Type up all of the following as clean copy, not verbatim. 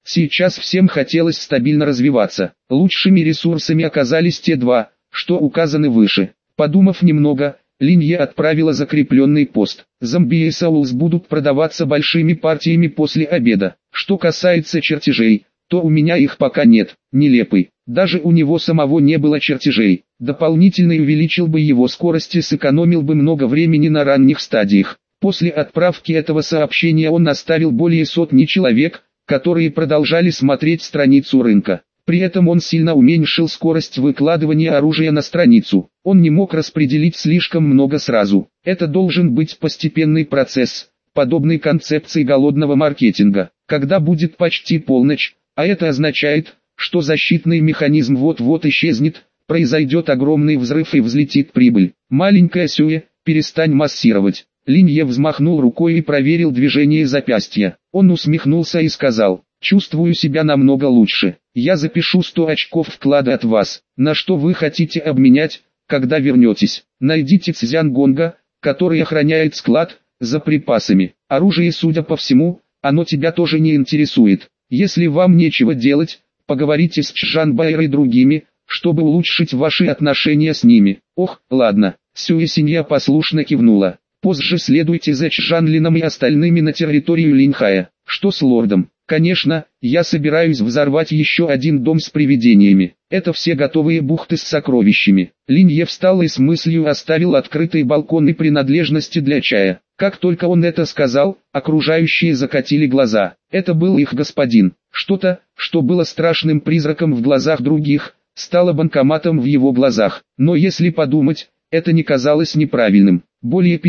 Сейчас всем хотелось стабильно развиваться. Лучшими ресурсами оказались те два, что указаны выше. Подумав немного, Линье отправила закрепленный пост. Зомби и Соулс будут продаваться большими партиями после обеда. Что касается чертежей, то у меня их пока нет. Нелепый. Даже у него самого не было чертежей. Дополнительно увеличил бы его скорость и сэкономил бы много времени на ранних стадиях. После отправки этого сообщения он оставил более сотни человек, которые продолжали смотреть страницу рынка. При этом он сильно уменьшил скорость выкладывания оружия на страницу. Он не мог распределить слишком много сразу. Это должен быть постепенный процесс, подобный концепции голодного маркетинга. Когда будет почти полночь, а это означает, что защитный механизм вот-вот исчезнет, произойдет огромный взрыв и взлетит прибыль. Маленькая Сюэ, перестань массировать. Линье взмахнул рукой и проверил движение запястья. Он усмехнулся и сказал: «Чувствую себя намного лучше. Я запишу 100 очков вклада от вас. На что вы хотите обменять, когда вернетесь? Найдите Цзянгонга, который охраняет склад, за припасами. Оружие, судя по всему, оно тебя тоже не интересует. Если вам нечего делать, поговорите с Чжанбаэр и другими, чтобы улучшить ваши отношения с ними». «Ох, ладно». Сюэсинья послушно кивнула. «Позже следуйте за Чжанлином и остальными на территорию Линьхая. Что с лордом?» «Конечно, я собираюсь взорвать еще один дом с привидениями. Это все готовые бухты с сокровищами». Линье встал и с мыслью оставил открытый балкон и принадлежности для чая. Как только он это сказал, окружающие закатили глаза. Это был их господин. Что-то, что было страшным призраком в глазах других, стало банкоматом в его глазах. Но если подумать, это не казалось неправильным. Более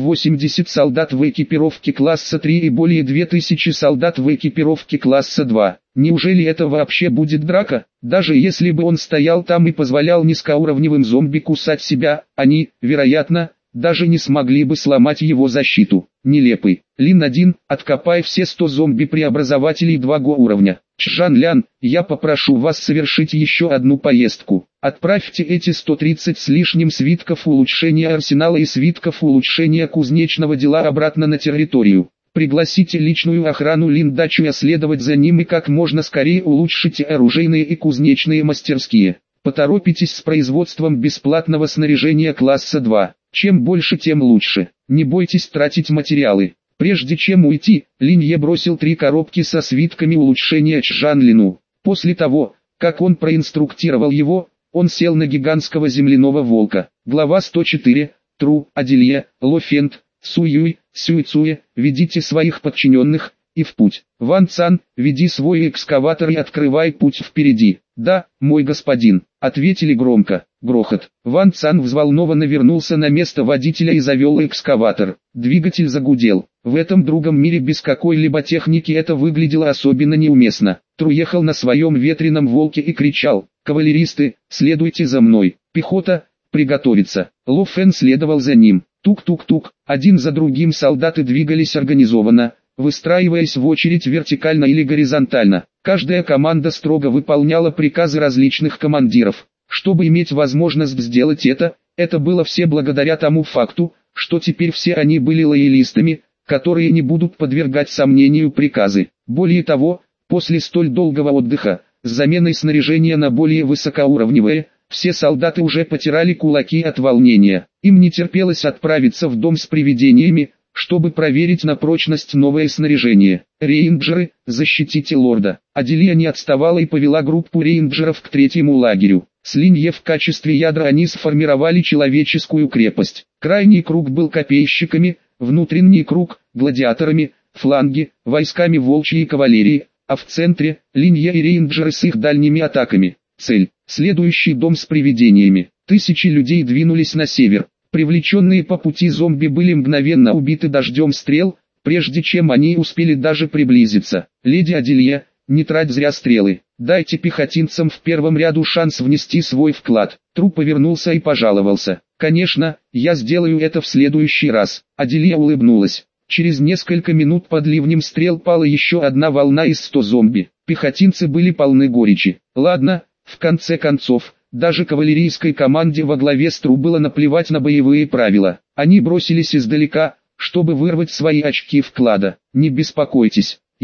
580 солдат в экипировке класса 3 и более 2000 солдат в экипировке класса 2. Неужели это вообще будет драка? Даже если бы он стоял там и позволял низкоуровневым зомби кусать себя, они, вероятно, даже не смогли бы сломать его защиту. Нелепый. Лин-1, откопай все 100 зомби-преобразователей 2 уровня. Чжан-лян, я попрошу вас совершить еще одну поездку. Отправьте эти 130 с лишним свитков улучшения арсенала и свитков улучшения кузнечного дела обратно на территорию. Пригласите личную охрану Лин-дачу следовать за ним и как можно скорее улучшите оружейные и кузнечные мастерские. Поторопитесь с производством бесплатного снаряжения класса 2. Чем больше, тем лучше. Не бойтесь тратить материалы. Прежде чем уйти, Линье бросил 3 коробки со свитками улучшения Чжанлину. После того, как он проинструктировал его, он сел на гигантского земляного волка. Глава 104. Тру, Адилье, Лофент, Суюй, Сюйцуе, ведите своих подчиненных, и в путь. Ван Цан, веди свой экскаватор и открывай путь впереди. Да, мой господин, ответили громко. Грохот. Ван Цан взволнованно вернулся на место водителя и завел экскаватор. Двигатель загудел. В этом другом мире без какой-либо техники это выглядело особенно неуместно. Тру ехал на своем ветреном волке и кричал: «Кавалеристы, следуйте за мной! Пехота, приготовиться!» Ло Фэн следовал за ним. Тук-тук-тук, один за другим солдаты двигались организованно, выстраиваясь в очередь вертикально или горизонтально. Каждая команда строго выполняла приказы различных командиров. Чтобы иметь возможность сделать это было все благодаря тому факту, что теперь все они были лоялистами, которые не будут подвергать сомнению приказы. Более того, после столь долгого отдыха, с заменой снаряжения на более высокоуровневое, все солдаты уже потирали кулаки от волнения. Им не терпелось отправиться в дом с привидениями, чтобы проверить на прочность новое снаряжение. «Рейнджеры, защитите лорда!» Адилья не отставала и повела группу рейнджеров к 3-му лагерю. С Линье в качестве ядра они сформировали человеческую крепость. Крайний круг был копейщиками, внутренний круг – гладиаторами, фланги – войсками волчьей кавалерии, а в центре – Линье и рейнджеры с их дальними атаками. Цель – следующий дом с привидениями. Тысячи людей двинулись на север. Привлеченные по пути зомби были мгновенно убиты дождем стрел, прежде чем они успели даже приблизиться. «Леди Адилья, не трать зря стрелы. Дайте пехотинцам в первом ряду шанс внести свой вклад». Тру повернулся и пожаловался. «Конечно, я сделаю это в следующий раз». Адилья улыбнулась. Через несколько минут под ливнем стрел пала еще одна волна из 100 зомби. Пехотинцы были полны горечи. Ладно, в конце концов, даже кавалерийской команде во главе с Тру было наплевать на боевые правила. Они бросились издалека, чтобы вырвать свои очки вклада. «Не беспокойтесь,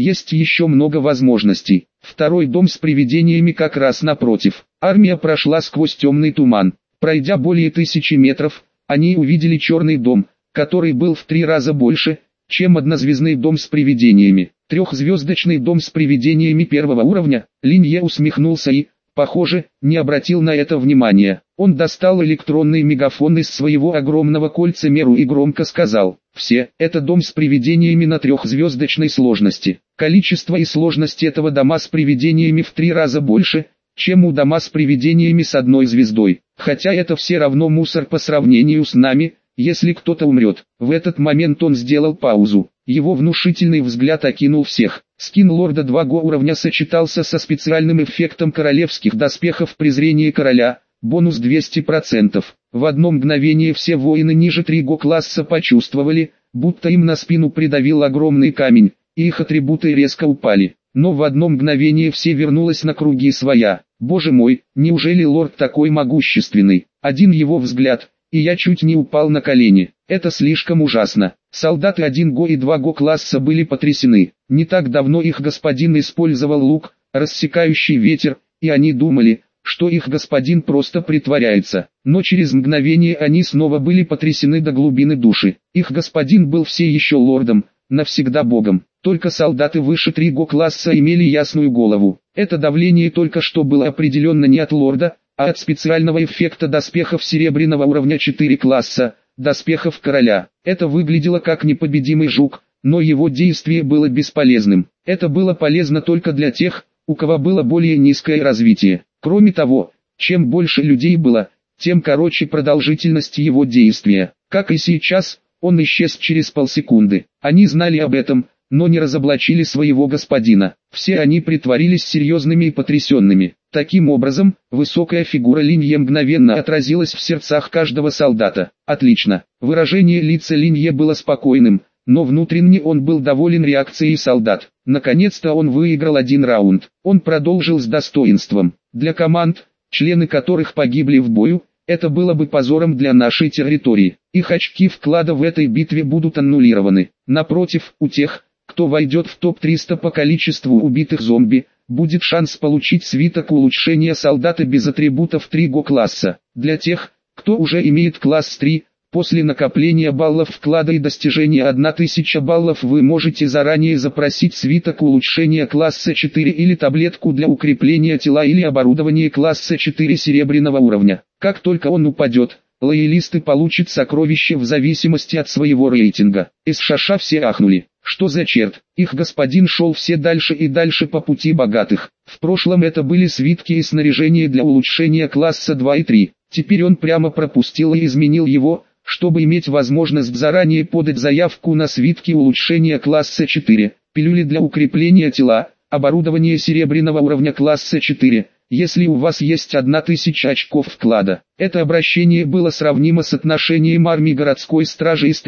есть еще много возможностей. Второй дом с привидениями как раз напротив. Армия прошла сквозь темный туман. Пройдя более 1000 метров, они увидели черный дом, который был в 3 раза больше, чем однозвездный дом с привидениями. Трехзвездочный дом с привидениями первого уровня. Линье усмехнулся и, похоже, не обратил на это внимания. Он достал электронный мегафон из своего огромного кольцемеру и громко сказал: «Все, это дом с привидениями на 3-звездочной сложности. Количество и сложность этого дома с привидениями в 3 раза больше, чем у дома с привидениями с 1 звездой. Хотя это все равно мусор по сравнению с нами, если кто-то умрет». В этот момент он сделал паузу. Его внушительный взгляд окинул всех. Скин лорда 2 уровня сочетался со специальным эффектом королевских доспехов презрения короля, бонус 200%. В одно мгновение все воины ниже 3 класса почувствовали, будто им на спину придавил огромный камень, и их атрибуты резко упали. Но в одно мгновение все вернулось на круги своя. Боже мой, неужели лорд такой могущественный? Один его взгляд, и я чуть не упал на колени. Это слишком ужасно. Солдаты 1 и 2 класса были потрясены. Не так давно их господин использовал лук, рассекающий ветер, и они думали, что их господин просто притворяется. Но через мгновение они снова были потрясены до глубины души. Их господин был все еще лордом, навсегда богом. Только солдаты выше 3 класса имели ясную голову. Это давление только что было определенно не от лорда, а от специального эффекта доспехов серебряного уровня 4 класса, доспехов короля. Это выглядело как непобедимый жук, но его действие было бесполезным. Это было полезно только для тех, у кого было более низкое развитие. Кроме того, чем больше людей было, тем короче продолжительность его действия. Как и сейчас, он исчез через полсекунды. Они знали об этом, но не разоблачили своего господина. Все они притворились серьезными и потрясенными. Таким образом, высокая фигура Линье мгновенно отразилась в сердцах каждого солдата. Отлично. Выражение лица Линье было спокойным, но внутренне он был доволен реакцией солдат. Наконец-то он выиграл 1 раунд. Он продолжил с достоинством. Для команд, члены которых погибли в бою, это было бы позором для нашей территории. Их очки вклада в этой битве будут аннулированы. Напротив, у тех, кто войдет в топ-300 по количеству убитых зомби, будет шанс получить свиток улучшения солдата без атрибутов 3 класса. Для тех, кто уже имеет класс 3, после накопления баллов вклада и достижения 1000 баллов вы можете заранее запросить свиток улучшения класса 4 или таблетку для укрепления тела или оборудования класса 4 серебряного уровня. Как только он упадет, лоялисты получат сокровища в зависимости от своего рейтинга. Из шаша все ахнули. Что за черт? Их господин шел все дальше и дальше по пути богатых. В прошлом это были свитки и снаряжение для улучшения класса 2 и 3. Теперь он прямо пропустил и изменил его, чтобы иметь возможность заранее подать заявку на свитки улучшения класса 4, пилюли для укрепления тела, оборудование серебряного уровня класса 4, если у вас есть 1000 очков вклада. Это обращение было сравнимо с отношением армии городской стражи из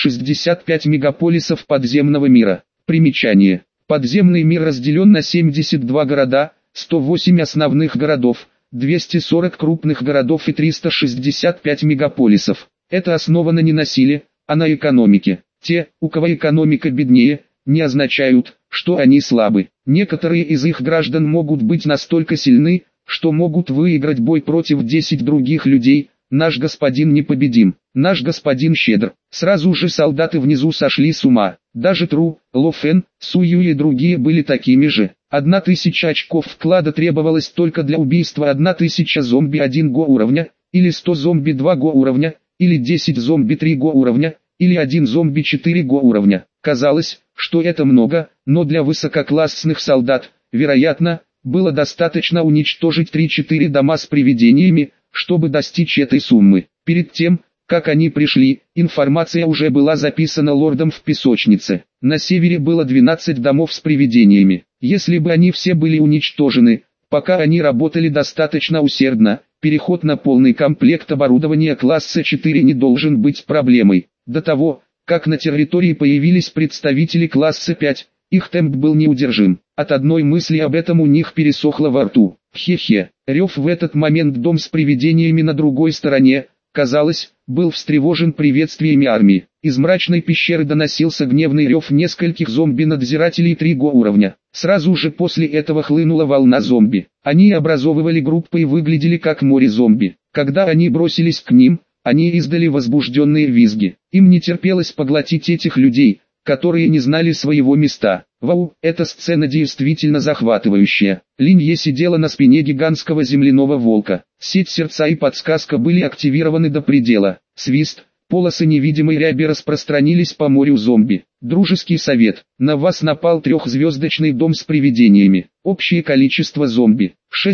365 мегаполисов подземного мира. Примечание. Подземный мир разделен на 72 города, 108 основных городов, 240 крупных городов и 365 мегаполисов. Это основано не на силе, а на экономике. Те, у кого экономика беднее, не означают, что они слабы. Некоторые из их граждан могут быть настолько сильны, что могут выиграть бой против 10 других людей. Наш господин непобедим, наш господин щедр. Сразу же солдаты внизу сошли с ума. Даже Тру, Ло Фен, Сую и другие были такими же. 1000 очков вклада требовалось только для убийства 1000 зомби 1 уровня, или 100 зомби 2 уровня, или 10 зомби 3 уровня, или 1 зомби 4 уровня. Казалось, что это много, но для высококлассных солдат, вероятно, было достаточно уничтожить 3-4 дома с привидениями, чтобы достичь этой суммы. Перед тем, как они пришли, информация уже была записана лордом в песочнице. На севере было 12 домов с привидениями. Если бы они все были уничтожены, пока они работали достаточно усердно, переход на полный комплект оборудования класса 4 не должен быть проблемой. До того, как на территории появились представители класса 5, их темп был неудержим. От одной мысли об этом у них пересохло во рту. Хе-хе. Рев в этот момент дом с привидениями на другой стороне, казалось, был встревожен приветствиями армии. Из мрачной пещеры доносился гневный рев нескольких зомби-надзирателей 3-го уровня. Сразу же после этого хлынула волна зомби. Они образовывали группы и выглядели как море зомби. Когда они бросились к ним, они издали возбужденные визги. Им не терпелось поглотить этих людей, которые не знали своего места. Вау, эта сцена действительно захватывающая. Линье сидела на спине гигантского земляного волка. Сеть сердца и подсказка были активированы до предела. Свист. Полосы невидимой ряби распространились по морю зомби. Дружеский совет. На вас напал 3-звездочный дом с привидениями. Общее количество зомби.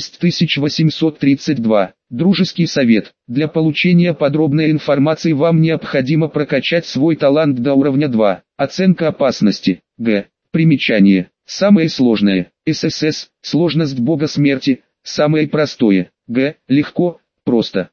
6832. Дружеский совет. Для получения подробной информации вам необходимо прокачать свой талант до уровня 2. Оценка опасности. Г. Примечание. Самое сложное. ССС. Сложность бога смерти. Самое простое. Г. Легко. Просто.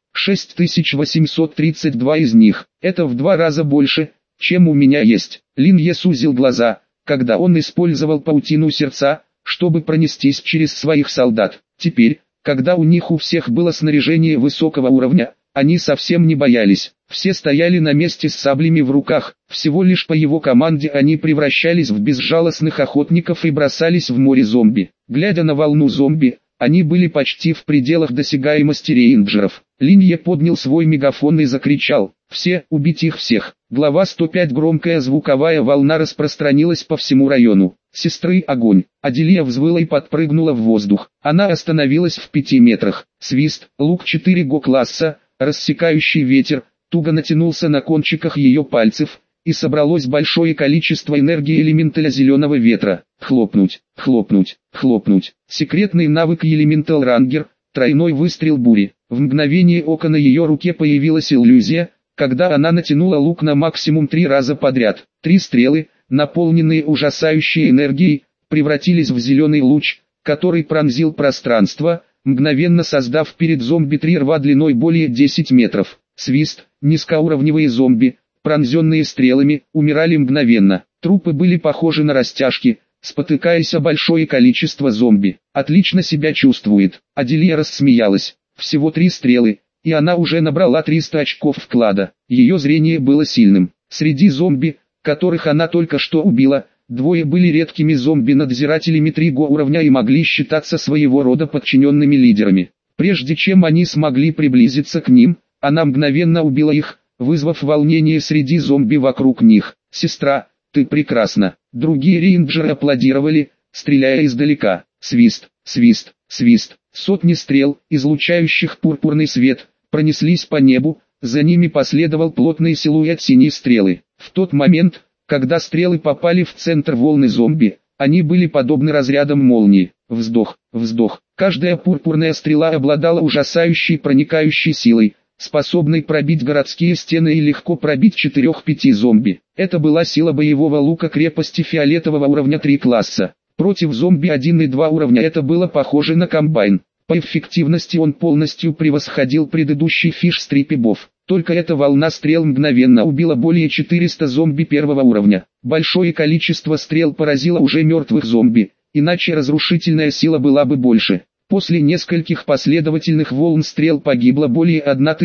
6832 из них. Это в 2 раза больше, чем у меня есть. Линье сузил глаза, когда он использовал паутину сердца, чтобы пронестись через своих солдат. Теперь, когда у них у всех было снаряжение высокого уровня, они совсем не боялись. Все стояли на месте с саблями в руках. Всего лишь по его команде они превращались в безжалостных охотников и бросались в море зомби. Глядя на волну зомби, они были почти в пределах досягаемости рейнджеров. Линье поднял свой мегафон и закричал: «Все, убить их всех!» Глава 105. Громкая звуковая волна распространилась по всему району. Сестры, огонь! Аделия взвыла и подпрыгнула в воздух. Она остановилась в 5 метрах. Свист, лук 4-го класса, рассекающий ветер, туго натянулся на кончиках ее пальцев, и собралось большое количество энергии элементаля зеленого ветра. Хлопнуть, хлопнуть, хлопнуть. Секретный навык Элементал Рангер, тройной выстрел бури. В мгновение ока на ее руке появилась иллюзия, когда она натянула лук на максимум 3 раза подряд. 3 стрелы, наполненные ужасающей энергией, превратились в зеленый луч, который пронзил пространство, мгновенно создав перед зомби 3 рва длиной более 10 метров. Свист, низкоуровневые зомби, пронзенные стрелами, умирали мгновенно. Трупы были похожи на растяжки, спотыкаясь о большое количество зомби. Отлично себя чувствует. Аделия рассмеялась. Всего 3 стрелы, и она уже набрала 300 очков вклада. Ее зрение было сильным. Среди зомби, которых она только что убила, 2 были редкими зомби-надзирателями 3-го уровня и могли считаться своего рода подчиненными лидерами. Прежде чем они смогли приблизиться к ним, она мгновенно убила их, вызвав волнение среди зомби вокруг них. «Сестра, ты прекрасна!» Другие рейнджеры аплодировали, стреляя издалека. Свист, свист, свист. Сотни стрел, излучающих пурпурный свет, пронеслись по небу, за ними последовал плотный силуэт синей стрелы. В тот момент, когда стрелы попали в центр волны зомби, они были подобны разрядам молнии. Вздох, вздох. Каждая пурпурная стрела обладала ужасающей проникающей силой, способной пробить городские стены и легко пробить 4-5 зомби. Это была сила боевого лука крепости фиолетового уровня 3 класса. Против зомби 1 и 2 уровня это было похоже на комбайн. По эффективности он полностью превосходил предыдущий фиш-стрипебов. Только эта волна стрел мгновенно убила более 400 зомби 1-го уровня. Большое количество стрел поразило уже мертвых зомби, иначе разрушительная сила была бы больше. После нескольких последовательных волн стрел погибло более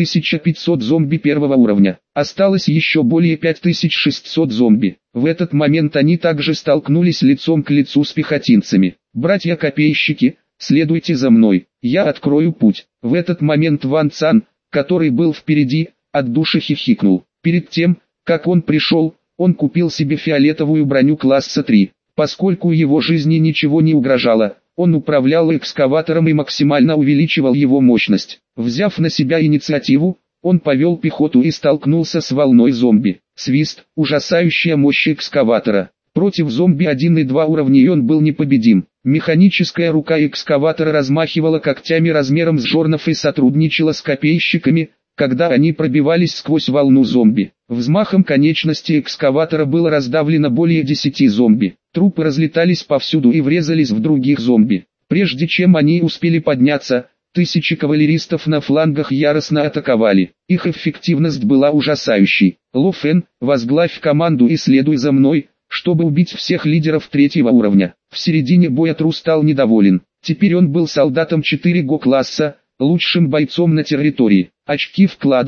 1500 зомби 1-го уровня. Осталось еще более 5600 зомби. В этот момент они также столкнулись лицом к лицу с пехотинцами. «Братья-копейщики, следуйте за мной, я открою путь». В этот момент Ван Цан, который был впереди, от души хихикнул. Перед тем, как он пришел, он купил себе фиолетовую броню класса 3. Поскольку его жизни ничего не угрожало, он управлял экскаватором и максимально увеличивал его мощность. Взяв на себя инициативу, он повел пехоту и столкнулся с волной зомби. Свист, ужасающая мощь экскаватора. Против зомби 1 и 2 уровней он был непобедим. Механическая рука экскаватора размахивала когтями размером с жернов и сотрудничала с копейщиками, когда они пробивались сквозь волну зомби. Взмахом конечности экскаватора было раздавлено более 10 зомби. Трупы разлетались повсюду и врезались в других зомби. Прежде чем они успели подняться, тысячи кавалеристов на флангах яростно атаковали. Их эффективность была ужасающей. Ло Фэн, возглавь команду и следуй за мной, чтобы убить всех лидеров 3-го уровня. В середине боя Тру стал недоволен. Теперь он был солдатом 4-го класса, лучшим бойцом на территории. Очки вклада,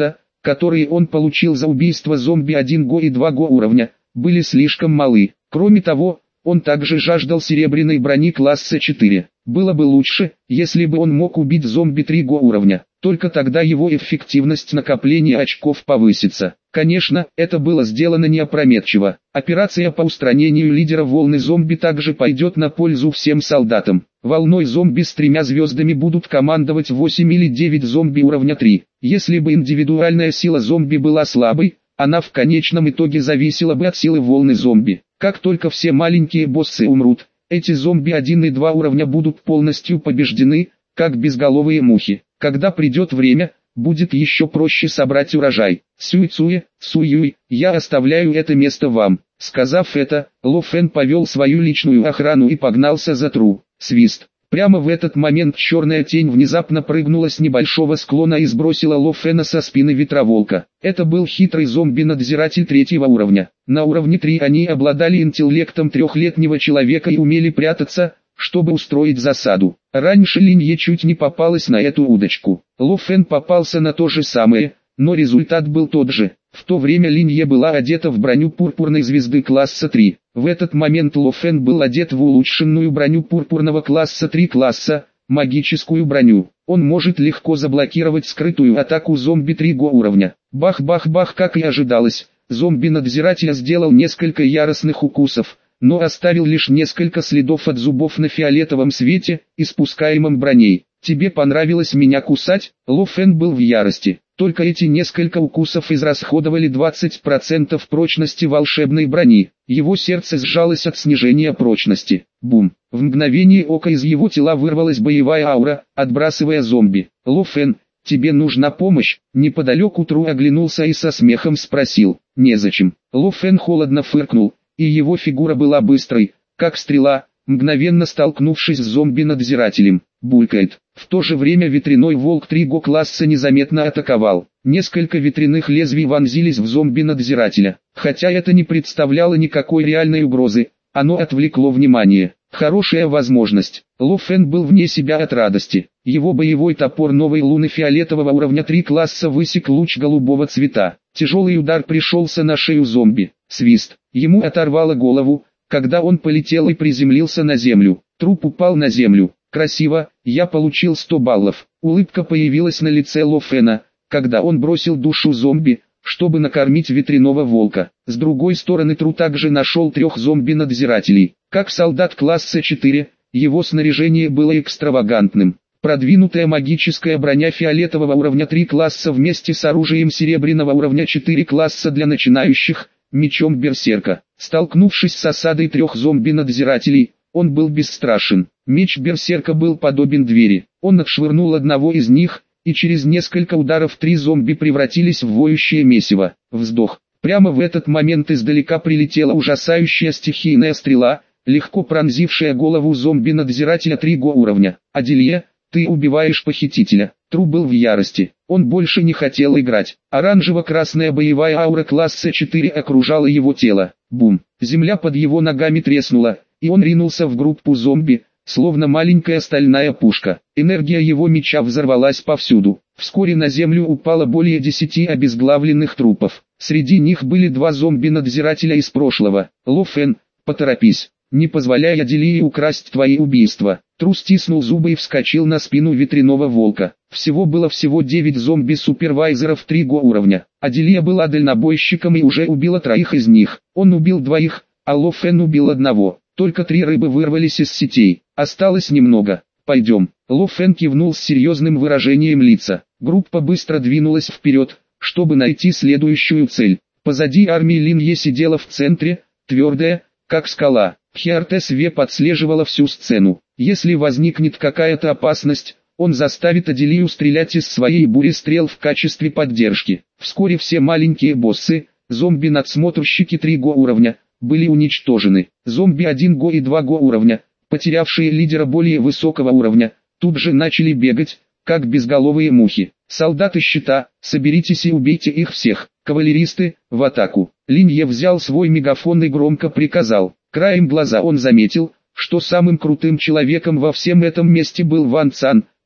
которые он получил за убийство зомби 1 и 2 уровня, были слишком малы. Кроме того, он также жаждал серебряной брони класса 4. Было бы лучше, если бы он мог убить зомби 3 уровня. Только тогда его эффективность накопления очков повысится. Конечно, это было сделано не опрометчиво. Операция по устранению лидера волны зомби также пойдет на пользу всем солдатам. Волной зомби с 3 звездами будут командовать 8 или 9 зомби уровня 3. Если бы индивидуальная сила зомби была слабой, она в конечном итоге зависела бы от силы волны зомби. Как только все маленькие боссы умрут, эти зомби 1 и 2 уровня будут полностью побеждены, как безголовые мухи. Когда придет время, будет еще проще собрать урожай. Сюй-цуэ, Суюй, я оставляю это место вам. Сказав это, Ло Фэн повел свою личную охрану и погнался за Тру. Свист. Прямо в этот момент черная тень внезапно прыгнула с небольшого склона и сбросила Ло Фэна со спины ветроволка. Это был хитрый зомби-надзиратель 3 уровня. На уровне 3 они обладали интеллектом 3-летнего человека и умели прятаться, чтобы устроить засаду. Раньше Линье чуть не попалась на эту удочку. Ло Фэн попался на то же самое, но результат был тот же. В то время Линье была одета в броню пурпурной звезды класса 3. В этот момент Ло Фэн был одет в улучшенную броню пурпурного класса 3 магическую броню. Он может легко заблокировать скрытую атаку зомби 3 уровня. Бах-бах-бах, как и ожидалось, зомби-надзиратель сделал несколько яростных укусов, но оставил лишь несколько следов от зубов на фиолетовом свете, испускаемом броней. «Тебе понравилось меня кусать?» Ло Фэн был в ярости. Только эти несколько укусов израсходовали 20% прочности волшебной брони. Его сердце сжалось от снижения прочности. Бум! В мгновение ока из его тела вырвалась боевая аура, отбрасывая зомби. «Ло Фэн, тебе нужна помощь?» Неподалеку Тру оглянулся и со смехом спросил. «Незачем». Ло Фэн холодно фыркнул, и его фигура была быстрой, как стрела, мгновенно столкнувшись с зомби-надзирателем. Булькает. В то же время ветряной волк 3 класса незаметно атаковал. Несколько ветряных лезвий вонзились в зомби-надзирателя. Хотя это не представляло никакой реальной угрозы, оно отвлекло внимание. Хорошая возможность. Ло Фэн был вне себя от радости. Его боевой топор новой луны фиолетового уровня 3 класса высек луч голубого цвета. Тяжелый удар пришелся на шею зомби. Свист. Ему оторвало голову, когда он полетел и приземлился на землю. Труп упал на землю. «Красиво, я получил 100 баллов». Улыбка появилась на лице Ло Фэна, когда он бросил душу зомби, чтобы накормить ветряного волка. С другой стороны Тру также нашел 3 зомби-надзирателей. Как солдат класса 4, его снаряжение было экстравагантным. Продвинутая магическая броня фиолетового уровня 3 класса вместе с оружием серебряного уровня 4 класса для начинающих, мечом берсерка. Столкнувшись с осадой 3 зомби-надзирателей, он был бесстрашен. Меч берсерка был подобен двери. Он отшвырнул одного из них, и через несколько ударов 3 зомби превратились в воющее месиво. Вздох. Прямо в этот момент издалека прилетела ужасающая стихийная стрела, легко пронзившая голову зомби-надзирателя 3 уровня. «Аделье, ты убиваешь похитителя». Тру был в ярости. Он больше не хотел играть. Оранжево-красная боевая аура класса 4 окружала его тело. Бум. Земля под его ногами треснула, и он ринулся в группу зомби, словно маленькая стальная пушка. Энергия его меча взорвалась повсюду. Вскоре на землю упало более 10 обезглавленных трупов. Среди них были 2 зомби-надзирателя из прошлого. «Ло Фэн, поторопись, не позволяй Аделии украсть твои убийства». Тру стиснул зубы и вскочил на спину ветряного волка. Всего 9 зомби-супервайзеров 3 уровня. Аделия была дальнобойщиком и уже убила 3 из них. Он убил 2, а Ло Фэн убил 1. Только 3 рыбы вырвались из сетей. Осталось немного. «Пойдем». Ло Фэн кивнул с серьезным выражением лица. Группа быстро двинулась вперед, чтобы найти следующую цель. Позади армии Линье сидела в центре, твердая, как скала. Хиартесве отслеживала всю сцену. Если возникнет какая-то опасность, он заставит Аделию стрелять из своей бури-стрел в качестве поддержки. Вскоре все маленькие боссы, зомби-надсмотрщики 3 уровня, были уничтожены. Зомби 1 и 2 уровня, потерявшие лидера более высокого уровня, тут же начали бегать, как безголовые мухи. «Солдаты щита, соберитесь и убейте их всех. Кавалеристы, в атаку». Линье взял свой мегафон и громко приказал. Краем глаза он заметил, что самым крутым человеком во всем этом месте был Ван Цан,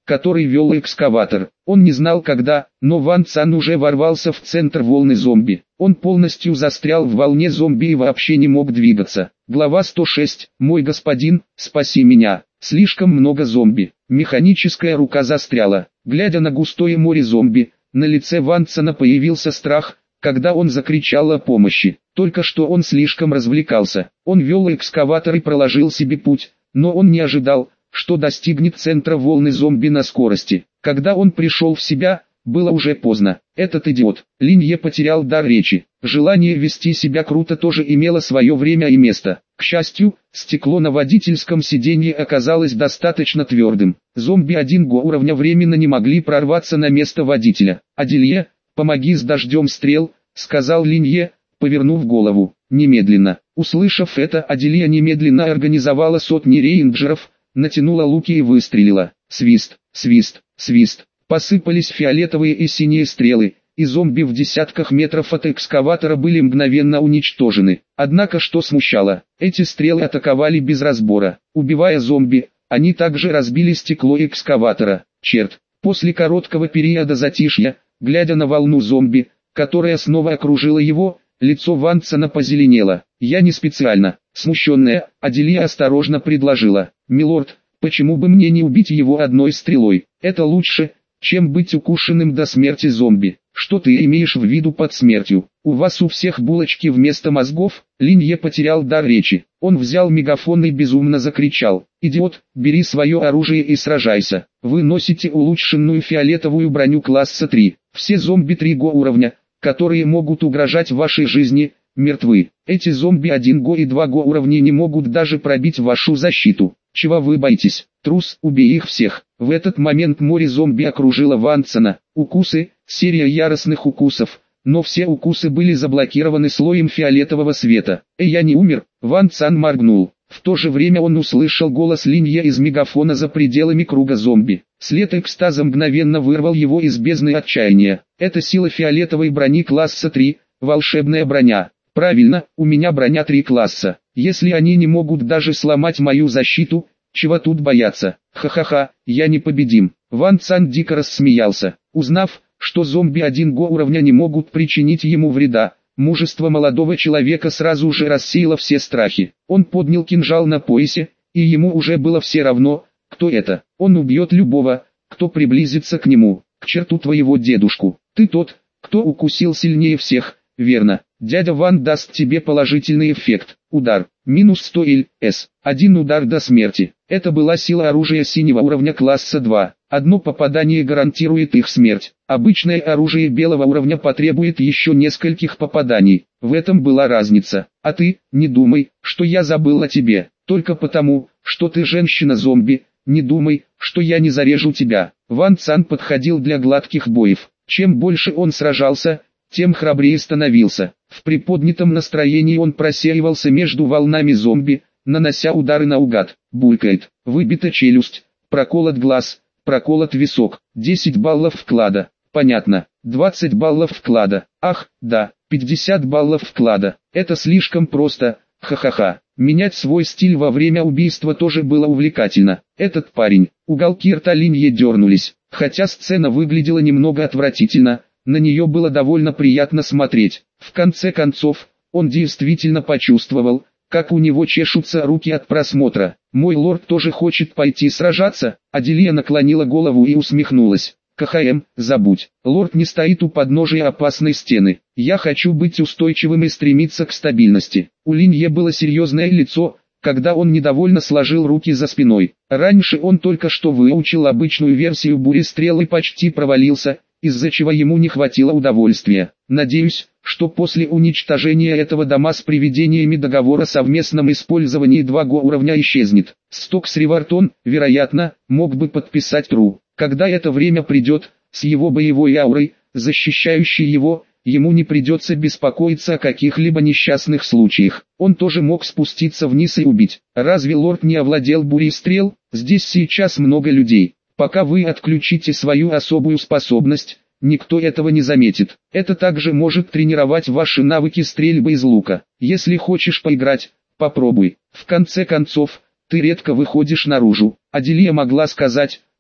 который вел экскаватор. Он не знал когда, но Ван Цан уже ворвался в центр волны зомби. Он полностью застрял в волне зомби и вообще не мог двигаться. Глава 106. «Мой господин, спаси меня. Слишком много зомби». Механическая рука застряла. Глядя на густое море зомби, на лице Ван Цана появился страх, когда он закричал о помощи. Только что он слишком развлекался. Он вел экскаватор и проложил себе путь, но он не ожидал, что достигнет центра волны зомби на скорости. Когда он пришел в себя, было уже поздно. Этот идиот, Линье, потерял дар речи. Желание вести себя круто тоже имело свое время и место. К счастью, стекло на водительском сиденье оказалось достаточно твердым. Зомби 1 уровня временно не могли прорваться на место водителя. «Адилье, помоги с дождем стрел», — сказал Линье, повернув голову. Немедленно. Услышав это, Адилье немедленно организовала сотни рейнджеров, натянула луки и выстрелила. Свист, свист, свист. Посыпались фиолетовые и синие стрелы, и зомби в десятках метров от экскаватора были мгновенно уничтожены. Однако что смущало, эти стрелы атаковали без разбора. Убивая зомби, они также разбили стекло экскаватора. Черт, после короткого периода затишья, глядя на волну зомби, которая снова окружила его, лицо Ван Цана позеленело. «Я не специально». Смущенная, Адилье осторожно предложила: «Милорд, почему бы мне не убить его одной стрелой? Это лучше, чем быть укушенным до смерти зомби». «Что ты имеешь в виду под смертью? У вас у всех булочки вместо мозгов?» Линье потерял дар речи. Он взял мегафон и безумно закричал: «Идиот, бери свое оружие и сражайся. Вы носите улучшенную фиолетовую броню класса 3. Все зомби 3 уровня, которые могут угрожать вашей жизни, мертвы. Эти зомби 1 и 2 уровней не могут даже пробить вашу защиту. Чего вы боитесь? Трус, убей их всех». В этот момент море зомби окружило Ван Цана. Укусы, серия яростных укусов, но все укусы были заблокированы слоем фиолетового света. «Я не умер», Ван Цан моргнул. В то же время он услышал голос Линье из мегафона за пределами круга зомби. След экстаза мгновенно вырвал его из бездны отчаяния. «Это сила фиолетовой брони класса 3, волшебная броня». «Правильно, у меня броня 3 класса. Если они не могут даже сломать мою защиту, чего тут бояться? Ха-ха-ха, я непобедим». Ван Цан дико рассмеялся. Узнав, что зомби 1 уровня не могут причинить ему вреда, мужество молодого человека сразу же рассеяло все страхи. Он поднял кинжал на поясе, и ему уже было все равно, кто это. Он убьет любого, кто приблизится к нему. «К черту твоего дедушку. Ты тот, кто укусил сильнее всех, верно? Дядя Ван даст тебе положительный эффект. Удар. Минус 100 ЛС. 1 удар до смерти». Это была сила оружия синего уровня класса 2. Одно попадание гарантирует их смерть. Обычное оружие белого уровня потребует еще нескольких попаданий. В этом была разница. А ты, не думай, что я забыл о тебе. Только потому, что ты женщина-зомби, не думай, что я не зарежу тебя. Ван Цан подходил для гладких боев. Чем больше он сражался, тем храбрее становился. В приподнятом настроении он просеивался между волнами зомби, нанося удары наугад. Булькает, выбита челюсть, проколот глаз, проколот висок. 10 баллов вклада. Понятно. 20 баллов вклада. Ах, да, 50 баллов вклада. Это слишком просто, ха-ха-ха. Менять свой стиль во время убийства тоже было увлекательно. Этот парень, уголки рта Линье дернулись. Хотя сцена выглядела немного отвратительно, на нее было довольно приятно смотреть. В конце концов, он действительно почувствовал, как у него чешутся руки от просмотра. «Мой лорд тоже хочет пойти сражаться?» Адилье наклонила голову и усмехнулась. «КХМ, забудь. Лорд не стоит у подножия опасной стены. Я хочу быть устойчивым и стремиться к стабильности». У Линье было серьезное лицо, когда он недовольно сложил руки за спиной. Раньше он только что выучил обычную версию бури стрел и почти провалился, из-за чего ему не хватило удовольствия. «Надеюсь, что после уничтожения этого дома с привидениями договор о совместном использовании 2 уровня исчезнет. Стокс Ривартон, вероятно, мог бы подписать тру. Когда это время придет, с его боевой аурой, защищающей его, ему не придется беспокоиться о каких-либо несчастных случаях. Он тоже мог спуститься вниз и убить. Разве лорд не овладел бурей стрел? Здесь сейчас много людей. Пока вы отключите свою особую способность, никто этого не заметит. Это также может тренировать ваши навыки стрельбы из лука. Если хочешь поиграть, попробуй. В конце концов, ты редко выходишь наружу. Адилье могла сказать,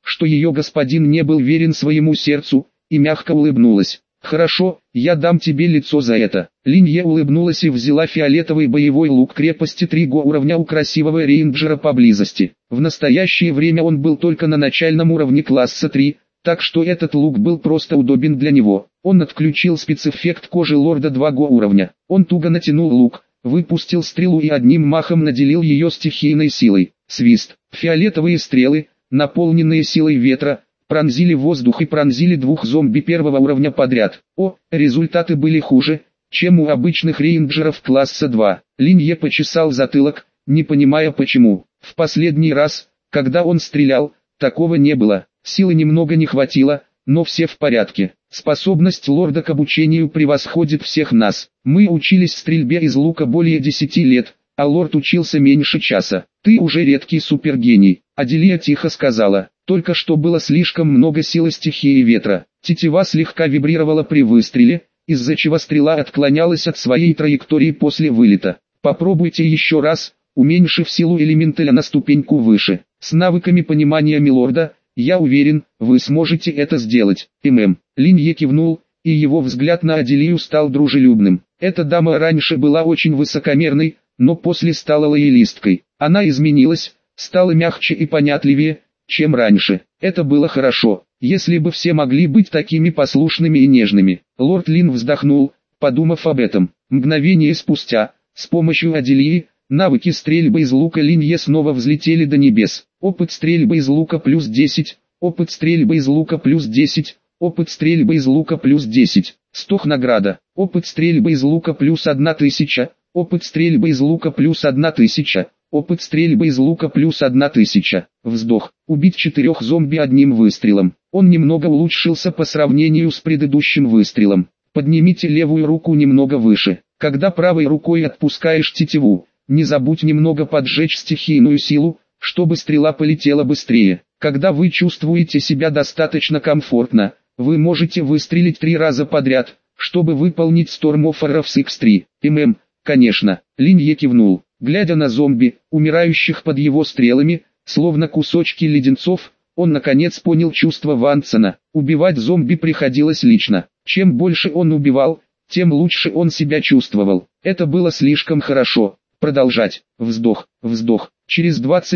что ее господин не был верен своему сердцу, и мягко улыбнулась. «Хорошо, я дам тебе лицо за это». Линье улыбнулась и взяла фиолетовый боевой лук крепости 3 уровня у красивого рейнджера поблизости. В настоящее время он был только на начальном уровне класса 3, так что этот лук был просто удобен для него. Он отключил спецэффект кожи лорда 2 уровня. Он туго натянул лук, выпустил стрелу и одним махом наделил ее стихийной силой. Свист. Фиолетовые стрелы, наполненные силой ветра, пронзили воздух и пронзили 2 зомби 1 уровня подряд. Результаты были хуже, чем у обычных рейнджеров класса 2. Линье почесал затылок, не понимая почему. В последний раз, когда он стрелял, такого не было. Силы немного не хватило, но все в порядке. Способность лорда к обучению превосходит всех нас. Мы учились стрельбе из лука более 10 лет, а лорд учился меньше часа. Ты уже редкий супергений. Аделия тихо сказала. Только что было слишком много силы стихии ветра. Тетива слегка вибрировала при выстреле, из-за чего стрела отклонялась от своей траектории после вылета. Попробуйте еще раз, уменьшив силу элементаля на ступеньку выше. С навыками понимания милорда, я уверен, вы сможете это сделать. Линье кивнул, и его взгляд на Аделию стал дружелюбным. Эта дама раньше была очень высокомерной, но после стала лоялисткой. Она изменилась, стала мягче и понятливее, чем раньше. Это было хорошо, если бы все могли быть такими послушными и нежными. Лорд Лин вздохнул, подумав об этом. Мгновение спустя, с помощью Аделии, навыки стрельбы из лука Линье снова взлетели до небес. Опыт стрельбы из лука плюс 10, опыт стрельбы из лука плюс 10, опыт стрельбы из лука плюс 10. Стох награда. Опыт стрельбы из лука плюс 1000, опыт стрельбы из лука плюс 1000. Опыт стрельбы из лука плюс 1000. Вздох. Убить 4 зомби одним выстрелом. Он немного улучшился по сравнению с предыдущим выстрелом. Поднимите левую руку немного выше. Когда правой рукой отпускаешь тетиву, не забудь немного поджечь стихийную силу, чтобы стрела полетела быстрее. Когда вы чувствуете себя достаточно комфортно, вы можете выстрелить 3 раза подряд, чтобы выполнить Storm of Arrows X3. Конечно. Линье кивнул. Глядя на зомби, умирающих под его стрелами, словно кусочки леденцов, он наконец понял чувство Вансона. Убивать зомби приходилось лично. Чем больше он убивал, тем лучше он себя чувствовал. Это было слишком хорошо. Продолжать. Вздох, вздох. Через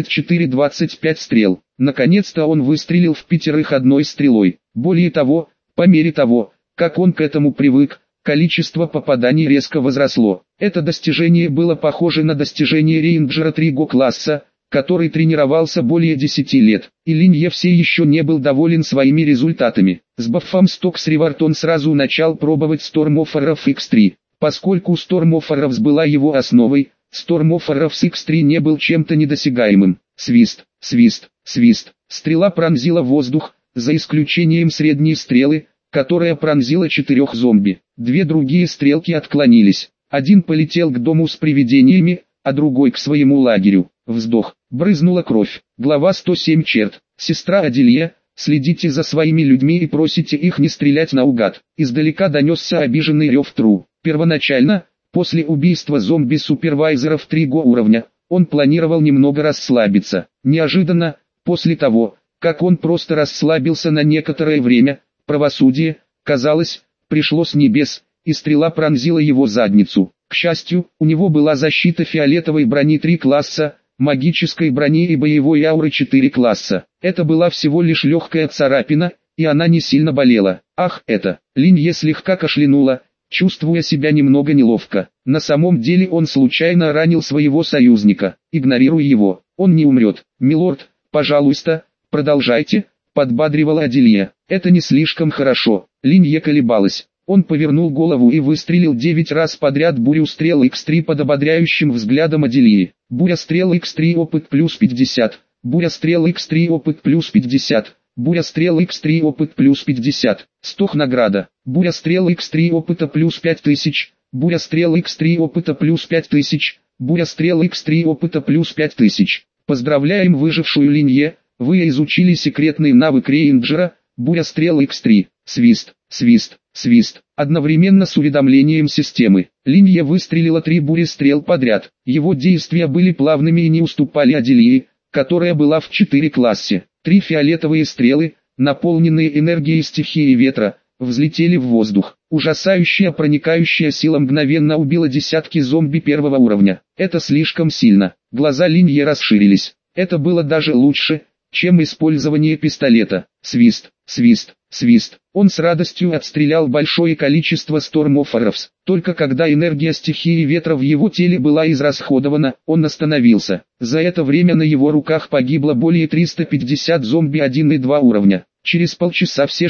24-25 стрел. Наконец-то он выстрелил в 5 одной стрелой. Более того, по мере того, как он к этому привык, количество попаданий резко возросло. Это достижение было похоже на достижение рейнджера 3 класса, который тренировался более 10 лет. И Линье все еще не был доволен своими результатами. С баффом Стокс Ривард он сразу начал пробовать Storm of Arrows X3. Поскольку Storm of Arrows была его основой, Storm of Arrows X3 не был чем-то недосягаемым. Свист, свист, свист. Стрела пронзила воздух, за исключением средней стрелы, которая пронзила 4 зомби. 2 другие стрелки отклонились. Один полетел к дому с привидениями, а другой к своему лагерю. Вздох. Брызнула кровь. Глава 107 черт. Сестра Аделия, следите за своими людьми и просите их не стрелять наугад. Издалека донесся обиженный рев Тру. Первоначально, после убийства зомби-супервайзеров 3 уровня, он планировал немного расслабиться. Неожиданно, после того, как он просто расслабился на некоторое время, правосудие, казалось, пришло с небес, и стрела пронзила его задницу. К счастью, у него была защита фиолетовой брони 3 класса, магической брони и боевой ауры 4 класса. Это была всего лишь легкая царапина, и она не сильно болела. Ах, это! Линье слегка кашлянула, чувствуя себя немного неловко. На самом деле он случайно ранил своего союзника. Игнорируй его, он не умрет. Милорд, пожалуйста, продолжайте, подбадривала Аделия. Это не слишком хорошо. Линье колебалась. Он повернул голову и выстрелил 9 раз подряд бурю стрел X3 под ободряющим взглядом Аделии. Буря стрел X3 опыт плюс 50. Буря стрел X3 опыт плюс 50. Буря стрел X3 опыт плюс 50. Стох награда. Буря стрел X3 опыта плюс 5000. Буря стрел X3 опыта плюс 5000. Буря стрел X3 опыта плюс 5000. Поздравляем выжившую Линье, вы изучили секретный навык рейнджера, буря стрел X3. Свист, свист, свист. Одновременно с уведомлением системы, Линье выстрелила 3 бури стрел подряд. Его действия были плавными и не уступали Аделии, которая была в 4 классе. 3 фиолетовые стрелы, наполненные энергией стихии ветра, взлетели в воздух. Ужасающая проникающая сила мгновенно убила десятки зомби первого уровня. Это слишком сильно. Глаза Линьи расширились. Это было даже лучше, чем использование пистолета. Свист, свист, свист. Он с радостью отстрелял большое количество стормофоров. Только когда энергия стихии ветра в его теле была израсходована, он остановился. За это время на его руках погибло более 350 зомби 1 и 2 уровня. Через полчаса все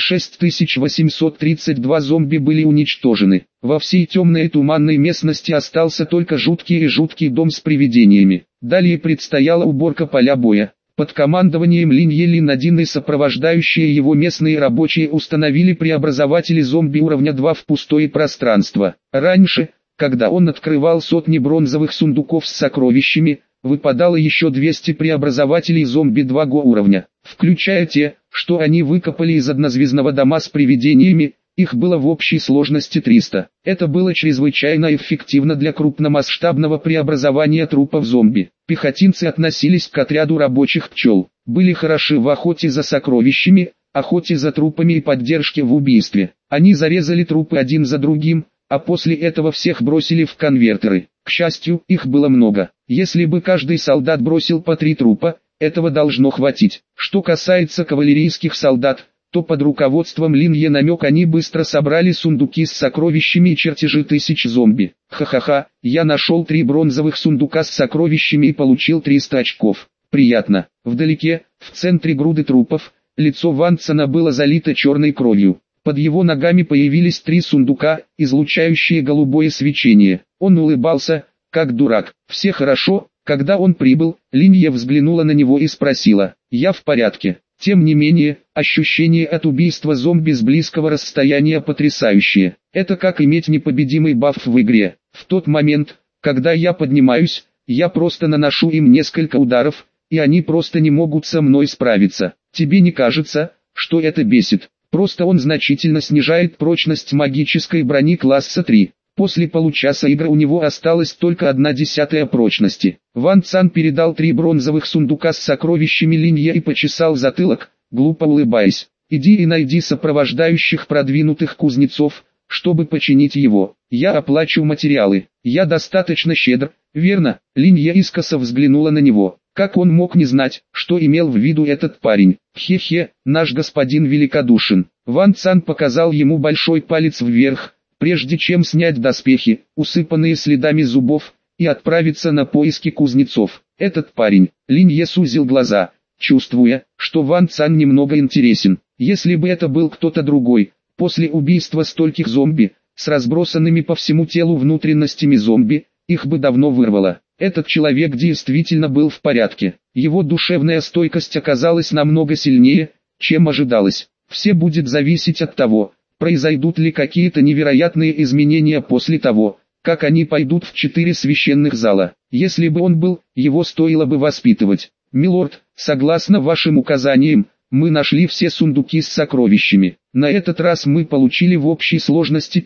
6832 зомби были уничтожены. Во всей темной и туманной местности остался только жуткий дом с привидениями. Далее предстояла уборка поля боя. Под командованием Линьи Лин-1 и сопровождающие его местные рабочие установили преобразователи зомби уровня 2 в пустое пространство. Раньше, когда он открывал сотни бронзовых сундуков с сокровищами, выпадало еще 200 преобразователей зомби 2 уровня, включая те, что они выкопали из однозвездного дома с привидениями. Их было в общей сложности 300. Это было чрезвычайно эффективно для крупномасштабного преобразования трупов зомби. Пехотинцы относились к отряду рабочих пчел, были хороши в охоте за сокровищами, охоте за трупами и поддержке в убийстве. Они зарезали трупы один за другим, а после этого всех бросили в конвертеры. К счастью, их было много. Если бы каждый солдат бросил по 3 трупа, этого должно хватить. Что касается кавалерийских солдат, то под руководством Линьи намек они быстро собрали сундуки с сокровищами и чертежи тысяч зомби. Ха-ха-ха, я нашел 3 бронзовых сундука с сокровищами и получил 300 очков. Приятно. Вдалеке, в центре груды трупов, лицо Вансона было залито черной кровью. Под его ногами появились 3 сундука, излучающие голубое свечение. Он улыбался, как дурак. Все хорошо. Когда он прибыл, Линья взглянула на него и спросила: «Я в порядке». Тем не менее, ощущение от убийства зомби с близкого расстояния потрясающее. Это как иметь непобедимый баф в игре. В тот момент, когда я поднимаюсь, я просто наношу им несколько ударов, и они просто не могут со мной справиться. Тебе не кажется, что это бесит? Просто он значительно снижает прочность магической брони класса 3. После получаса игры у него осталась только 1/10 прочности. Ван Цан передал 3 бронзовых сундука с сокровищами Линье и почесал затылок, глупо улыбаясь. «Иди и найди сопровождающих продвинутых кузнецов, чтобы починить его. Я оплачу материалы. Я достаточно щедр, верно?» Линье искоса взглянула на него. Как он мог не знать, что имел в виду этот парень? «Хе-хе, наш господин великодушен». Ван Цан показал ему большой палец вверх, прежде чем снять доспехи, усыпанные следами зубов, и отправиться на поиски кузнецов. Этот парень. Линье сузил глаза, чувствуя, что Ван Цан немного интересен. Если бы это был кто-то другой, после убийства стольких зомби, с разбросанными по всему телу внутренностями зомби, их бы давно вырвало. Этот человек действительно был в порядке. Его душевная стойкость оказалась намного сильнее, чем ожидалось. Все будет зависеть от того, произойдут ли какие-то невероятные изменения после того, как они пойдут в 4 священных зала. Если бы он был, его стоило бы воспитывать. «Милорд, согласно вашим указаниям, мы нашли все сундуки с сокровищами. На этот раз мы получили в общей сложности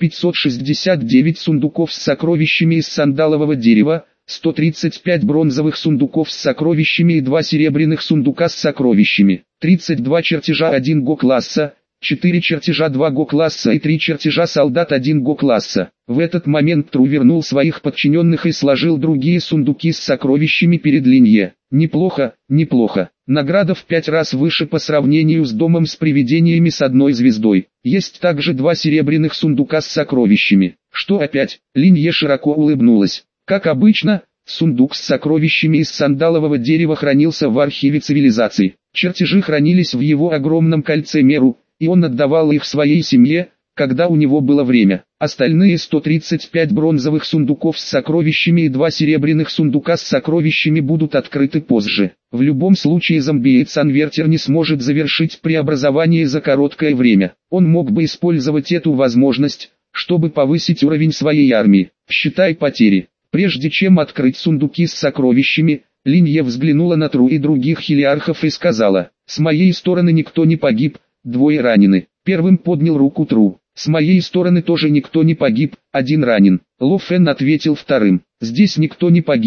569 сундуков с сокровищами из сандалового дерева, 135 бронзовых сундуков с сокровищами и 2 серебряных сундука с сокровищами, 32 чертежа 1 класса, 4 чертежа 2 класса и 3 чертежа солдат 1 класса. В этот момент Тру вернул своих подчиненных и сложил другие сундуки с сокровищами перед Линье. Неплохо, неплохо. Награда в 5 раз выше по сравнению с домом с привидениями с 1 звездой. Есть также 2 серебряных сундука с сокровищами. Что опять? Линье широко улыбнулась. Как обычно, сундук с сокровищами из сандалового дерева хранился в архиве цивилизаций. Чертежи хранились в его огромном кольце Меру, и он отдавал их своей семье, когда у него было время. Остальные 135 бронзовых сундуков с сокровищами и 2 серебряных сундука с сокровищами будут открыты позже. В любом случае зомбиец-анвертер не сможет завершить преобразование за короткое время. Он мог бы использовать эту возможность, чтобы повысить уровень своей армии. Считай потери. Прежде чем открыть сундуки с сокровищами, Линье взглянула на Тру и других хилиархов и сказала: «С моей стороны никто не погиб, 2 ранены». Первым поднял руку Тру. «С моей стороны тоже никто не погиб, 1 ранен». Ло Фен ответил вторым: «Здесь никто не погиб,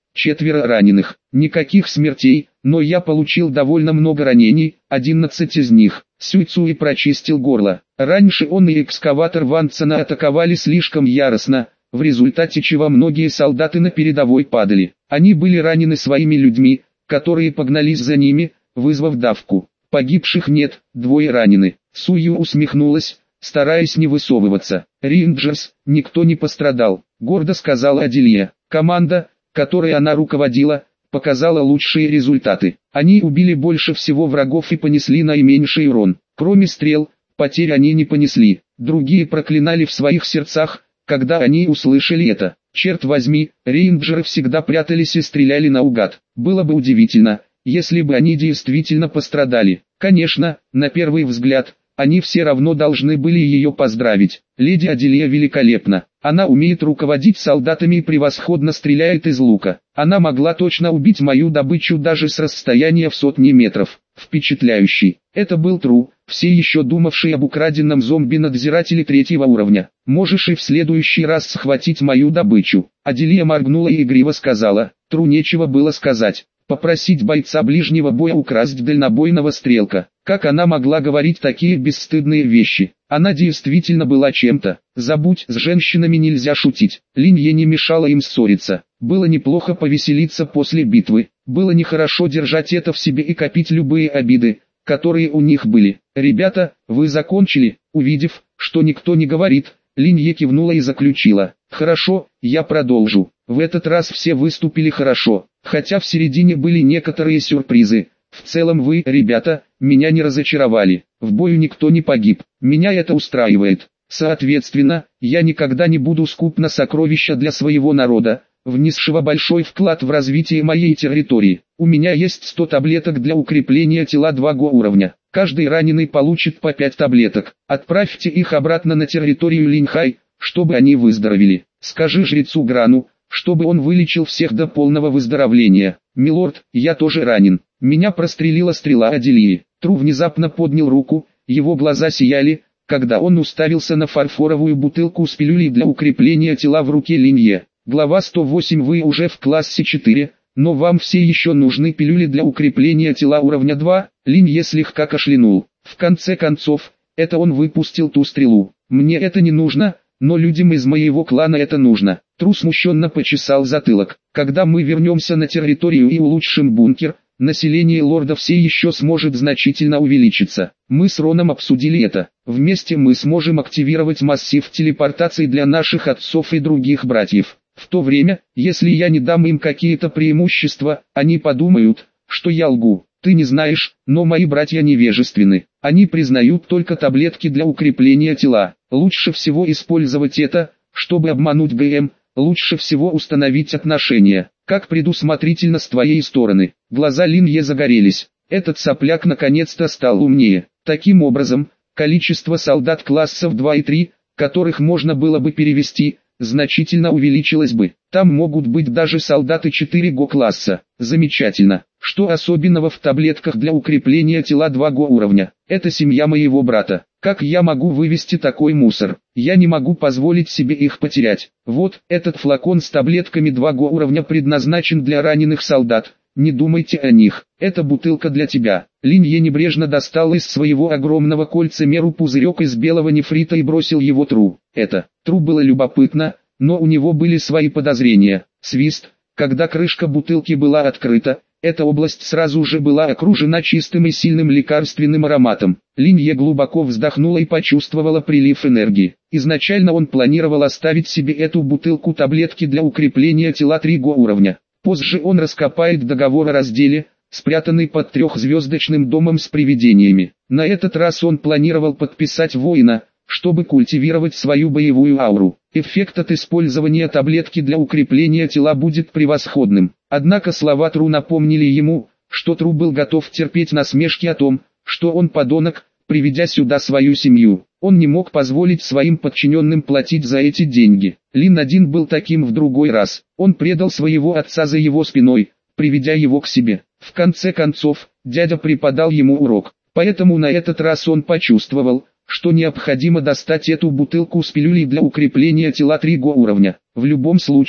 4 раненых. Никаких смертей, но я получил довольно много ранений, 11 из них. Сюй Цуй прочистил горло. Раньше он и экскаватор Ван Цена атаковали слишком яростно, в результате чего многие солдаты на передовой падали. Они были ранены своими людьми, которые погнались за ними, вызвав давку. Погибших нет, 2 ранены. Сую усмехнулась, стараясь не высовываться. «Рейнджерс, никто не пострадал», — гордо сказала Аделье. Команда, которой она руководила, показала лучшие результаты. Они убили больше всего врагов и понесли наименьший урон. Кроме стрел, потерь они не понесли. Другие проклинали в своих сердцах, когда они услышали это. Черт возьми, рейнджеры всегда прятались и стреляли наугад. Было бы удивительно, если бы они действительно пострадали. Конечно, на первый взгляд, они все равно должны были ее поздравить. Леди Аделье великолепна. Она умеет руководить солдатами и превосходно стреляет из лука. Она могла точно убить мою добычу даже с расстояния в сотни метров. Впечатляющий. Это был Тру, все еще думавший об украденном зомби-надзирателе 3-го уровня. Можешь и в следующий раз схватить мою добычу. Аделье моргнула и игриво сказала. Тру нечего было сказать. Попросить бойца ближнего боя украсть дальнобойного стрелка. Как она могла говорить такие бесстыдные вещи? Она действительно была чем-то. Забудь, с женщинами нельзя шутить. Линье не мешала им ссориться. Было неплохо повеселиться после битвы. Было нехорошо держать это в себе и копить любые обиды, которые у них были. «Ребята, вы закончили?» Увидев, что никто не говорит, Линье кивнула и заключила. «Хорошо, я продолжу. В этот раз все выступили хорошо, хотя в середине были некоторые сюрпризы. В целом вы, ребята, меня не разочаровали. В бою никто не погиб. Меня это устраивает. Соответственно, я никогда не буду скуп на сокровища для своего народа, внесшего большой вклад в развитие моей территории. У меня есть 100 таблеток для укрепления тела 2-го уровня. Каждый раненый получит по 5 таблеток. Отправьте их обратно на территорию Линьхай, чтобы они выздоровели. Скажи жрецу Грану, чтобы он вылечил всех до полного выздоровления. Милорд, я тоже ранен. Меня прострелила стрела Адельи. Тру внезапно поднял руку, его глаза сияли, когда он уставился на фарфоровую бутылку с пилюлей для укрепления тела в руке Линье. Глава 108. Вы уже в классе 4, но вам все еще нужны пилюли для укрепления тела уровня 2. Линье слегка кашлянул. В конце концов, это он выпустил ту стрелу. Мне это не нужно, но людям из моего клана это нужно. Тру смущенно почесал затылок. Когда мы вернемся на территорию и улучшим бункер, население лорда все еще сможет значительно увеличиться. Мы с Роном обсудили это. Вместе мы сможем активировать массив телепортации для наших отцов и других братьев. В то время, если я не дам им какие-то преимущества, они подумают, что я лгу. Ты не знаешь, но мои братья невежественны. Они признают только таблетки для укрепления тела. Лучше всего использовать это, чтобы обмануть ГМ. Лучше всего установить отношения. Как предусмотрительно с твоей стороны. Глаза Линье загорелись. Этот сопляк наконец-то стал умнее. Таким образом, количество солдат классов 2 и 3, которых можно было бы перевести, значительно увеличилось бы. Там могут быть даже солдаты 4-го класса. Замечательно. Что особенного в таблетках для укрепления тела 2-го уровня? Это семья моего брата. Как я могу вывести такой мусор? Я не могу позволить себе их потерять. Вот, этот флакон с таблетками 2-го уровня предназначен для раненых солдат. Не думайте о них. Это бутылка для тебя. Линье небрежно достал из своего огромного кольцемеру пузырек из белого нефрита и бросил его Тру. Тру было любопытно, но у него были свои подозрения. Свист. Когда крышка бутылки была открыта, эта область сразу же была окружена чистым и сильным лекарственным ароматом. Линье глубоко вздохнула и почувствовала прилив энергии. Изначально он планировал оставить себе эту бутылку таблетки для укрепления тела 3-го уровня. Позже он раскопает договор о разделе, спрятанный под 3-звездочным домом с привидениями. На этот раз он планировал подписать воина, чтобы культивировать свою боевую ауру. Эффект от использования таблетки для укрепления тела будет превосходным. Однако слова Тру напомнили ему, что Тру был готов терпеть насмешки о том, что он подонок, приведя сюда свою семью. Он не мог позволить своим подчиненным платить за эти деньги. Лин-1 был таким в другой раз. Он предал своего отца за его спиной, приведя его к себе. В конце концов, дядя преподал ему урок. Поэтому на этот раз он почувствовал, что необходимо достать эту бутылку с пилюлей для укрепления тела 3-го уровня. В любом случае,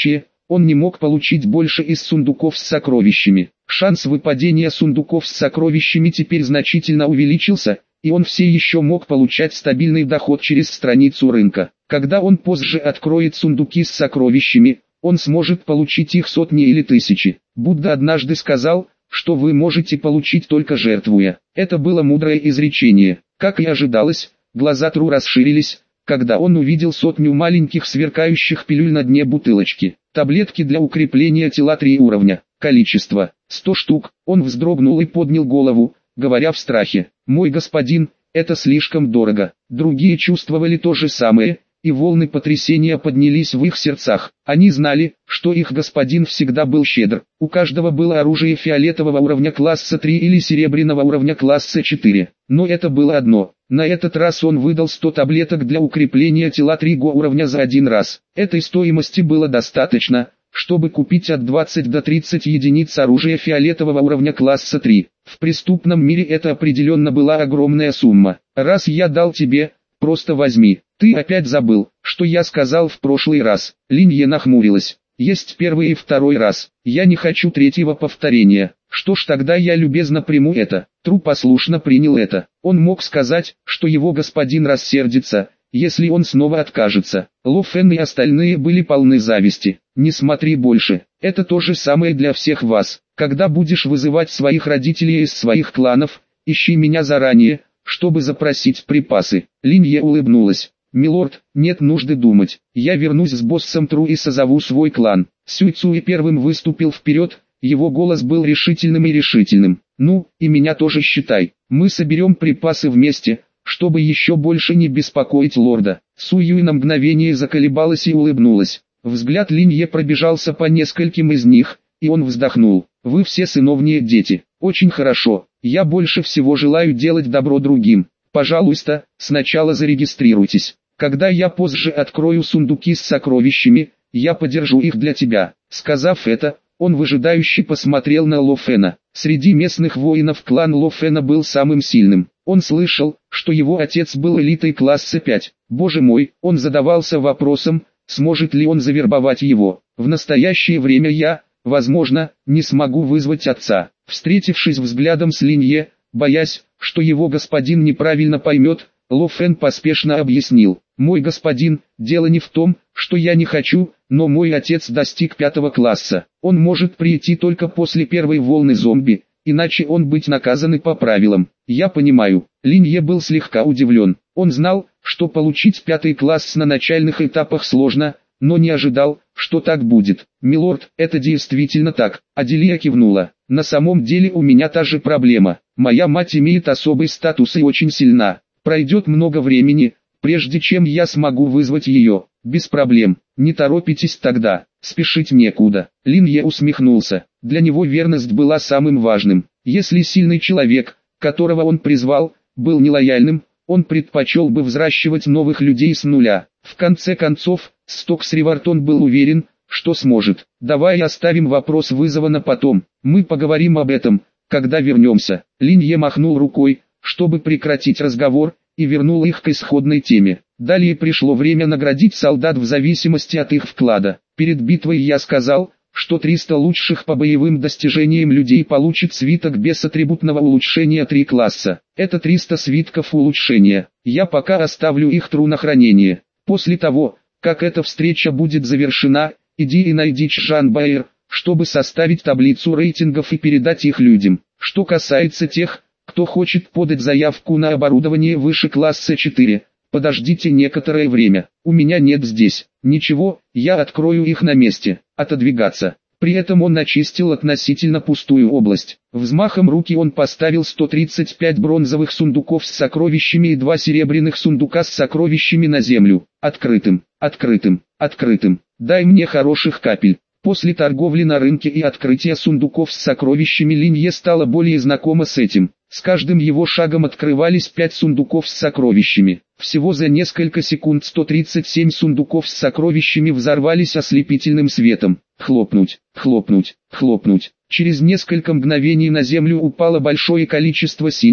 Он не мог получить больше из сундуков с сокровищами. Шанс выпадения сундуков с сокровищами теперь значительно увеличился, и он все еще мог получать стабильный доход через страницу рынка. Когда он позже откроет сундуки с сокровищами, он сможет получить их сотни или тысячи. Будда однажды сказал, что вы можете получить только жертвуя. Это было мудрое изречение. Как и ожидалось, глаза Тру расширились, когда он увидел сотню маленьких сверкающих пилюль на дне бутылочки. Таблетки для укрепления тела 3 уровня. Количество 100 штук. Он вздрогнул и поднял голову, говоря в страхе: «Мой господин, это слишком дорого». Другие чувствовали то же самое, и волны потрясения поднялись в их сердцах. Они знали, что их господин всегда был щедр. У каждого было оружие фиолетового уровня класса 3 или серебряного уровня класса 4. Но это было одно. На этот раз он выдал 100 таблеток для укрепления тела 3 уровня за один раз. Этой стоимости было достаточно, чтобы купить от 20 до 30 единиц оружия фиолетового уровня класса 3. В преступном мире это определенно была огромная сумма. «Раз я дал тебе, просто возьми. Ты опять забыл, что я сказал в прошлый раз». Линье нахмурилась. «Есть первый и второй раз. Я не хочу третьего повторения. Что ж, тогда я любезно приму это». Тру послушно принял это. Он мог сказать, что его господин рассердится, если он снова откажется. Ло Фэн и остальные были полны зависти. «Не смотри больше. Это то же самое для всех вас. Когда будешь вызывать своих родителей из своих кланов, ищи меня заранее, чтобы запросить припасы». Линье улыбнулась. «Милорд, нет нужды думать. Я вернусь с боссом Тру и созову свой клан». Сюй Цуй первым выступил вперед, его голос был решительным и решительным. «Ну, и меня тоже считай. Мы соберем припасы вместе, чтобы еще больше не беспокоить лорда». Су Юй на мгновение заколебалась и улыбнулась. Взгляд Линье пробежался по нескольким из них, и он вздохнул. «Вы все сыновние дети. Очень хорошо. Я больше всего желаю делать добро другим. Пожалуйста, сначала зарегистрируйтесь. Когда я позже открою сундуки с сокровищами, я подержу их для тебя». Сказав это, он выжидающе посмотрел на Ло Фэна. Среди местных воинов клан Ло Фэна был самым сильным. Он слышал, что его отец был элитой класса 5. Боже мой, он задавался вопросом, сможет ли он завербовать его. В настоящее время я, возможно, не смогу вызвать отца. Встретившись взглядом с Линье, боясь, что его господин неправильно поймет, Ло Фэн поспешно объяснил: «Мой господин, дело не в том, что я не хочу, но мой отец достиг 5 класса. Он может прийти только после первой волны зомби, иначе он быть наказан и по правилам». «Я понимаю». Линье был слегка удивлен. Он знал, что получить 5 класс на начальных этапах сложно, но не ожидал, что так будет. «Милорд, это действительно так». Аделия кивнула. «На самом деле у меня та же проблема. Моя мать имеет особый статус и очень сильна. Пройдет много времени, прежде чем я смогу вызвать ее». «Без проблем. Не торопитесь тогда. Спешить некуда». Линье усмехнулся. Для него верность была самым важным. Если сильный человек, которого он призвал, был нелояльным, он предпочел бы взращивать новых людей с нуля. В конце концов, Стокс Ривартон был уверен, что сможет. «Давай оставим вопрос вызова на потом. Мы поговорим об этом, когда вернемся». Линье махнул рукой, чтобы прекратить разговор, и вернул их к исходной теме. Далее пришло время наградить солдат в зависимости от их вклада. Перед битвой я сказал, что 300 лучших по боевым достижениям людей получит свиток без атрибутного улучшения 3 класса. Это 300 свитков улучшения. Я пока оставлю их Тру на хранение. После того, как эта встреча будет завершена, иди и найди Чжан Баэр, чтобы составить таблицу рейтингов и передать их людям. Что касается тех, кто хочет подать заявку на оборудование выше класса 4, подождите некоторое время. У меня нет здесь ничего, я открою их на месте. Отодвигаться. При этом он очистил относительно пустую область. Взмахом руки он поставил 135 бронзовых сундуков с сокровищами и 2 серебряных сундука с сокровищами на землю. Открытым, открытым, открытым. Дай мне хороших капель. После торговли на рынке и открытия сундуков с сокровищами Линье стала более знакома с этим. С каждым его шагом открывались 5 сундуков с сокровищами. Всего за несколько секунд 137 сундуков с сокровищами взорвались ослепительным светом. Хлопнуть, хлопнуть, хлопнуть. Через несколько мгновений на землю упало большое количество синего,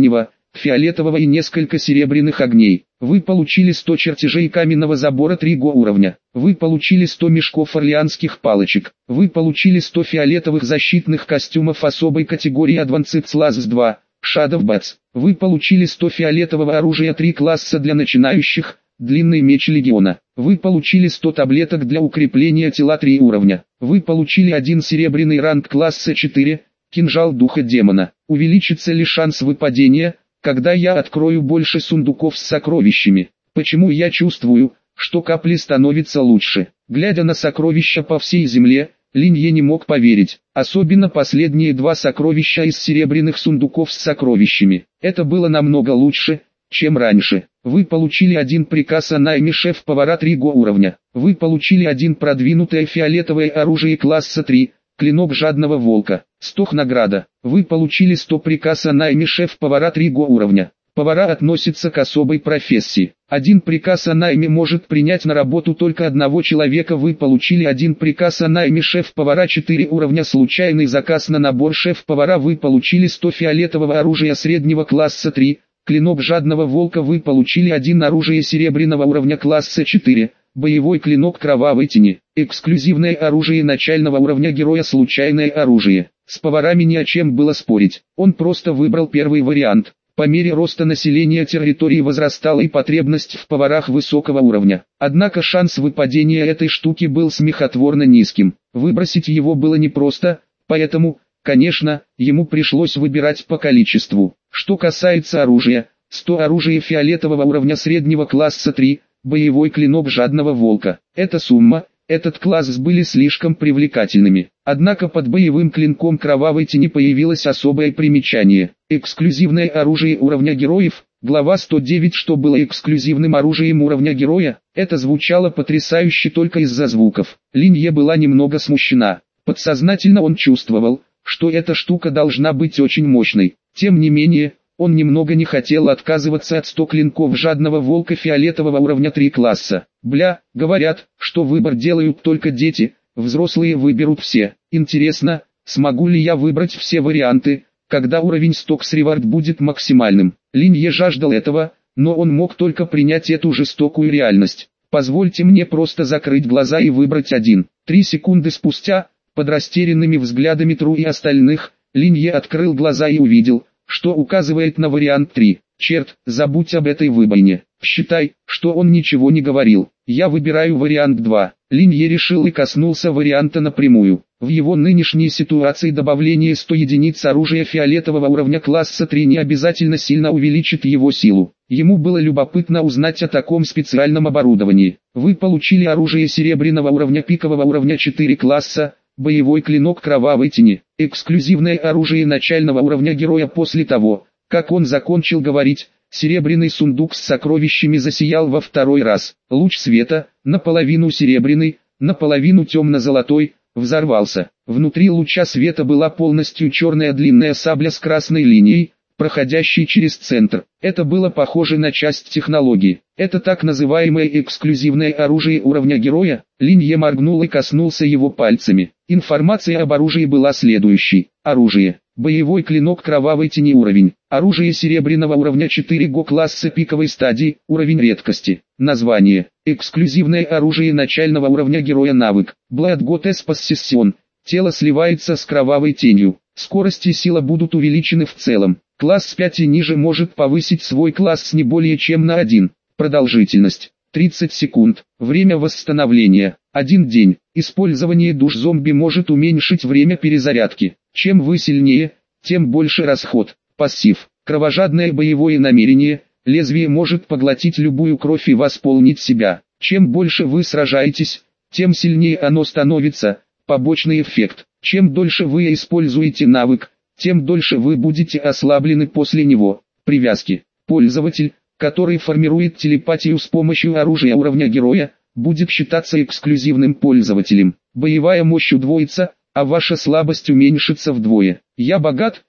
фиолетового и несколько серебряных огней. Вы получили 100 чертежей каменного забора 3 го уровня. Вы получили 100 мешков орлеанских палочек. Вы получили 100 фиолетовых защитных костюмов особой категории Advanced Class 2, Shadow Bats. Вы получили 100 фиолетового оружия 3 класса для начинающих, длинный меч легиона. Вы получили 100 таблеток для укрепления тела 3 уровня. Вы получили 1 серебряный ранг класса 4, кинжал духа демона. Увеличится ли шанс выпадения, когда я открою больше сундуков с сокровищами? Почему я чувствую, что капли становятся лучше? Глядя на сокровища по всей земле, Линье не мог поверить. Особенно последние 2 сокровища из серебряных сундуков с сокровищами. Это было намного лучше, чем раньше. Вы получили 1 приказ о найме шеф-повара 3 го уровня. Вы получили 1 продвинутое фиолетовое оружие класса 3, клинок жадного волка. 100 награда. Вы получили 100 приказ о найме шеф-повара 3 го уровня. Повара относятся к особой профессии. 1 приказ о найме может принять на работу только одного человека. Вы получили 1 приказ о найме шеф-повара 4 уровня. Случайный заказ на набор шеф-повара. Вы получили 100 фиолетового оружия среднего класса 3, клинок жадного волка. Вы получили 1 оружие серебряного уровня класса 4, боевой клинок кровавой тени. Эксклюзивное оружие начального уровня героя. Случайное оружие. С поварами ни о чем было спорить. Он просто выбрал первый вариант. По мере роста населения территории возрастала и потребность в поварах высокого уровня. Однако шанс выпадения этой штуки был смехотворно низким. Выбросить его было непросто, поэтому, конечно, ему пришлось выбирать по количеству. Что касается оружия, 100 оружия фиолетового уровня среднего класса 3, боевой клинок жадного волка. Эта сумма, этот класс были слишком привлекательными. Однако под боевым клинком кровавой тени появилось особое примечание. Эксклюзивное оружие уровня героев. Глава 109. Что было эксклюзивным оружием уровня героя? Это звучало потрясающе только из-за звуков. Линье была немного смущена. Подсознательно он чувствовал, что эта штука должна быть очень мощной. Тем не менее, он немного не хотел отказываться от 100 клинков жадного волка фиолетового уровня 3 класса. Говорят, что выбор делают только дети, взрослые выберут все. Интересно, смогу ли я выбрать все варианты, когда уровень Stocks Reward будет максимальным? Линье жаждал этого, но он мог только принять эту жестокую реальность. Позвольте мне просто закрыть глаза и выбрать один. 3 секунды спустя, под растерянными взглядами Тру и остальных, Линье открыл глаза и увидел, что указывает на вариант 3. Черт, забудь об этой выбойне. Считай, что он ничего не говорил. Я выбираю вариант 2. Линье решил и коснулся варианта напрямую. В его нынешней ситуации добавление 100 единиц оружия фиолетового уровня класса 3 не обязательно сильно увеличит его силу. Ему было любопытно узнать о таком специальном оборудовании. Вы получили оружие серебряного уровня пикового уровня 4 класса, боевой клинок кровавой тени. Эксклюзивное оружие начального уровня героя. После того, как он закончил говорить, серебряный сундук с сокровищами засиял во 2-й раз. Луч света, наполовину серебряный, наполовину темно-золотой, взорвался. Внутри луча света была полностью черная длинная сабля с красной линией, проходящей через центр. Это было похоже на часть технологии. Это так называемое эксклюзивное оружие уровня героя. Линье моргнул и коснулся его пальцами. Информация об оружии была следующей. Оружие. Боевой клинок кровавой тени уровень. Оружие серебряного уровня 4 го класса пиковой стадии, уровень редкости. Название. Эксклюзивное оружие начального уровня героя. Навык. Blood Goddess Possession. Тело сливается с кровавой тенью. Скорость и сила будут увеличены в целом. Класс 5 и ниже может повысить свой класс не более чем на 1. Продолжительность. 30 секунд. Время восстановления. 1 день. Использование душ зомби может уменьшить время перезарядки. Чем вы сильнее, тем больше расход. Пассив. Кровожадное боевое намерение. Лезвие может поглотить любую кровь и восполнить себя. Чем больше вы сражаетесь, тем сильнее оно становится. Побочный эффект. Чем дольше вы используете навык, тем дольше вы будете ослаблены после него. Привязки. Пользователь, который формирует телепатию с помощью оружия уровня героя, будет считаться эксклюзивным пользователем. Боевая мощь удвоится, а ваша слабость уменьшится вдвое. Я богат.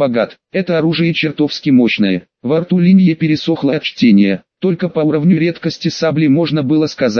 Это оружие чертовски мощное. Во рту Линье пересохло от чтения. Только по уровню редкости сабли можно было сказать,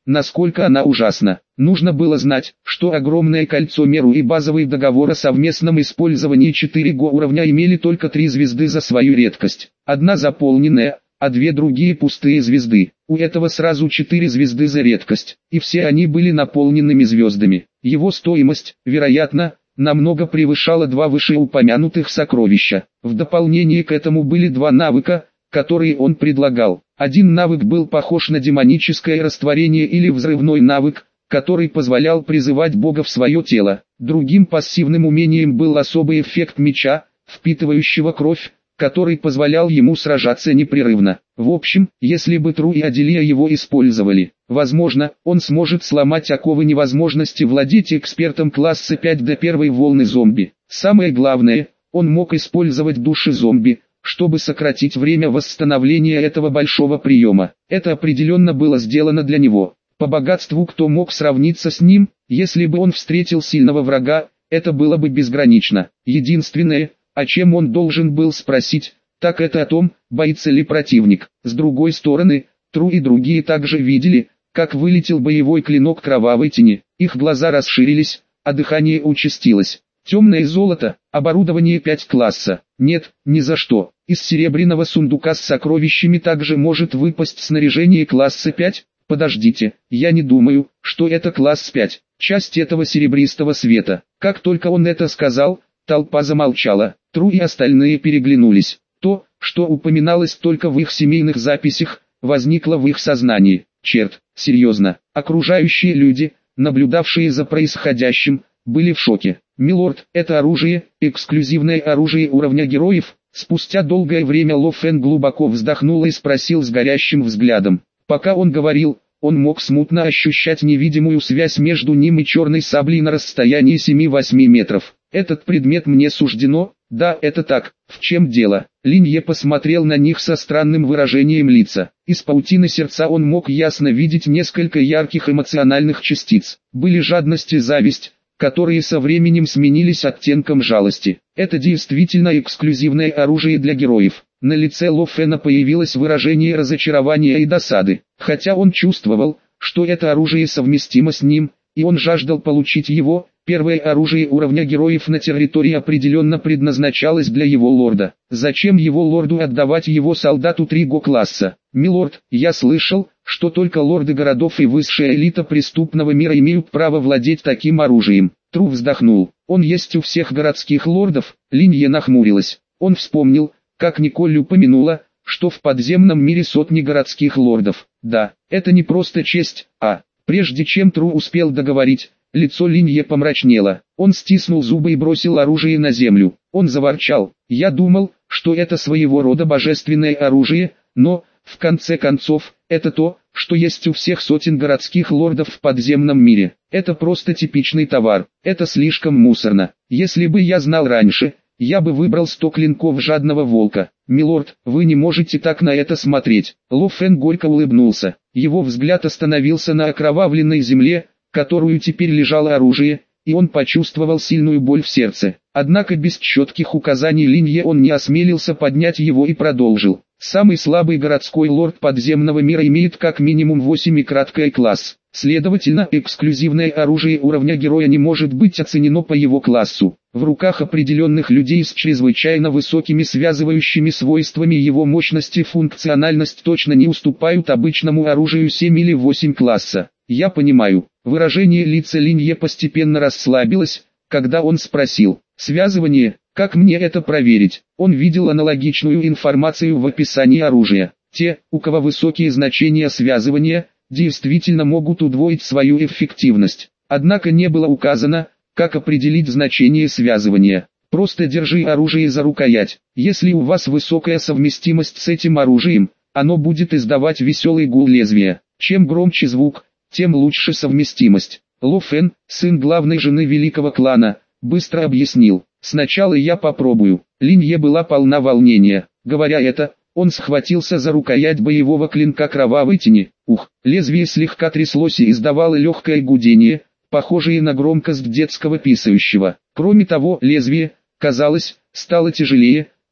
насколько она ужасна. Нужно было знать, что огромное кольцо Меру и базовый договор о совместном использовании 4Го уровня имели только 3 звезды за свою редкость. Одна заполненная, а 2 другие пустые звезды. У этого сразу 4 звезды за редкость, и все они были наполненными звездами. Его стоимость, вероятно, намного превышала 2 вышеупомянутых сокровища. В дополнение к этому были 2 навыка, которые он предлагал. Один навык был похож на демоническое растворение или взрывной навык, который позволял призывать бога в свое тело. Другим пассивным умением был особый эффект меча, впитывающего кровь, который позволял ему сражаться непрерывно. В общем, если бы Тру и Аделия его использовали, возможно, он сможет сломать оковы невозможности владеть экспертом класса 5 до первой волны зомби. Самое главное, он мог использовать души зомби, чтобы сократить время восстановления этого большого приема. Это определенно было сделано для него. По богатству кто мог сравниться с ним, если бы он встретил сильного врага, это было бы безгранично. Единственное, о чем он должен был спросить, так это о том, боится ли противник. С другой стороны, Тру и другие также видели, как вылетел боевой клинок кровавой тени. Их глаза расширились, а дыхание участилось. Темное золото, оборудование 5 класса. Нет, ни за что. Из серебряного сундука с сокровищами также может выпасть снаряжение класса 5. Подождите, я не думаю, что это класс 5. Часть этого серебристого света. Как только он это сказал, толпа замолчала. Тру и остальные переглянулись. То, что упоминалось только в их семейных записях, возникло в их сознании. Черт, серьезно. Окружающие люди, наблюдавшие за происходящим, были в шоке. «Милорд, это оружие, эксклюзивное оружие уровня героев?» Спустя долгое время Ло Фэн глубоко вздохнул и спросил с горящим взглядом. Пока он говорил, он мог смутно ощущать невидимую связь между ним и черной саблей на расстоянии 7-8 метров. «Этот предмет мне суждено?» «Да, это так. В чем дело?» Линье посмотрел на них со странным выражением лица. Из паутины сердца он мог ясно видеть несколько ярких эмоциональных частиц. Были жадность и зависть, которые со временем сменились оттенком жалости. Это действительно эксклюзивное оружие для героев. На лице Ло Фэна появилось выражение разочарования и досады. Хотя он чувствовал, что это оружие совместимо с ним, и он жаждал получить его, первое оружие уровня героев на территории определенно предназначалось для его лорда. Зачем его лорду отдавать его солдату 3Го класса? «Милорд, я слышал, что только лорды городов и высшая элита преступного мира имеют право владеть таким оружием». Тру вздохнул. «Он есть у всех городских лордов?» Линье нахмурилась. Он вспомнил, как Николь упомянула, что в подземном мире сотни городских лордов. Да, это не просто честь, а... Прежде чем Тру успел договорить, лицо Линье помрачнело. Он стиснул зубы и бросил оружие на землю. Он заворчал. «Я думал, что это своего рода божественное оружие, но, в конце концов, это то, что есть у всех сотен городских лордов в подземном мире. Это просто типичный товар. Это слишком мусорно. Если бы я знал раньше, я бы выбрал 100 клинков жадного волка». «Милорд, вы не можете так на это смотреть». Ло Фэн горько улыбнулся. Его взгляд остановился на окровавленной земле, которую теперь лежало оружие, и он почувствовал сильную боль в сердце. Однако без четких указаний Линье он не осмелился поднять его и продолжил. «Самый слабый городской лорд подземного мира имеет как минимум 8 и краткое класс. Следовательно, эксклюзивное оружие уровня героя не может быть оценено по его классу. В руках определенных людей с чрезвычайно высокими связывающими свойствами его мощность и функциональность точно не уступают обычному оружию 7 или 8 класса. Я понимаю». Выражение лица Линье постепенно расслабилось, когда он спросил: «Связывание, как мне это проверить?» Он видел аналогичную информацию в описании оружия. Те, у кого высокие значения связывания, действительно могут удвоить свою эффективность. Однако не было указано, как определить значение связывания. Просто держи оружие за рукоять. Если у вас высокая совместимость с этим оружием, оно будет издавать веселый гул лезвия. Чем громче звук, тем лучше совместимость. Ло Фэн, сын главной жены великого клана, быстро объяснил: «Сначала я попробую». Линье была полна волнения. Говоря это, он схватился за рукоять боевого клинка кровавой тени. Лезвие слегка тряслось и издавало легкое гудение, похожее на громкость детского писающего. Кроме того, лезвие, казалось, стало тяжелее,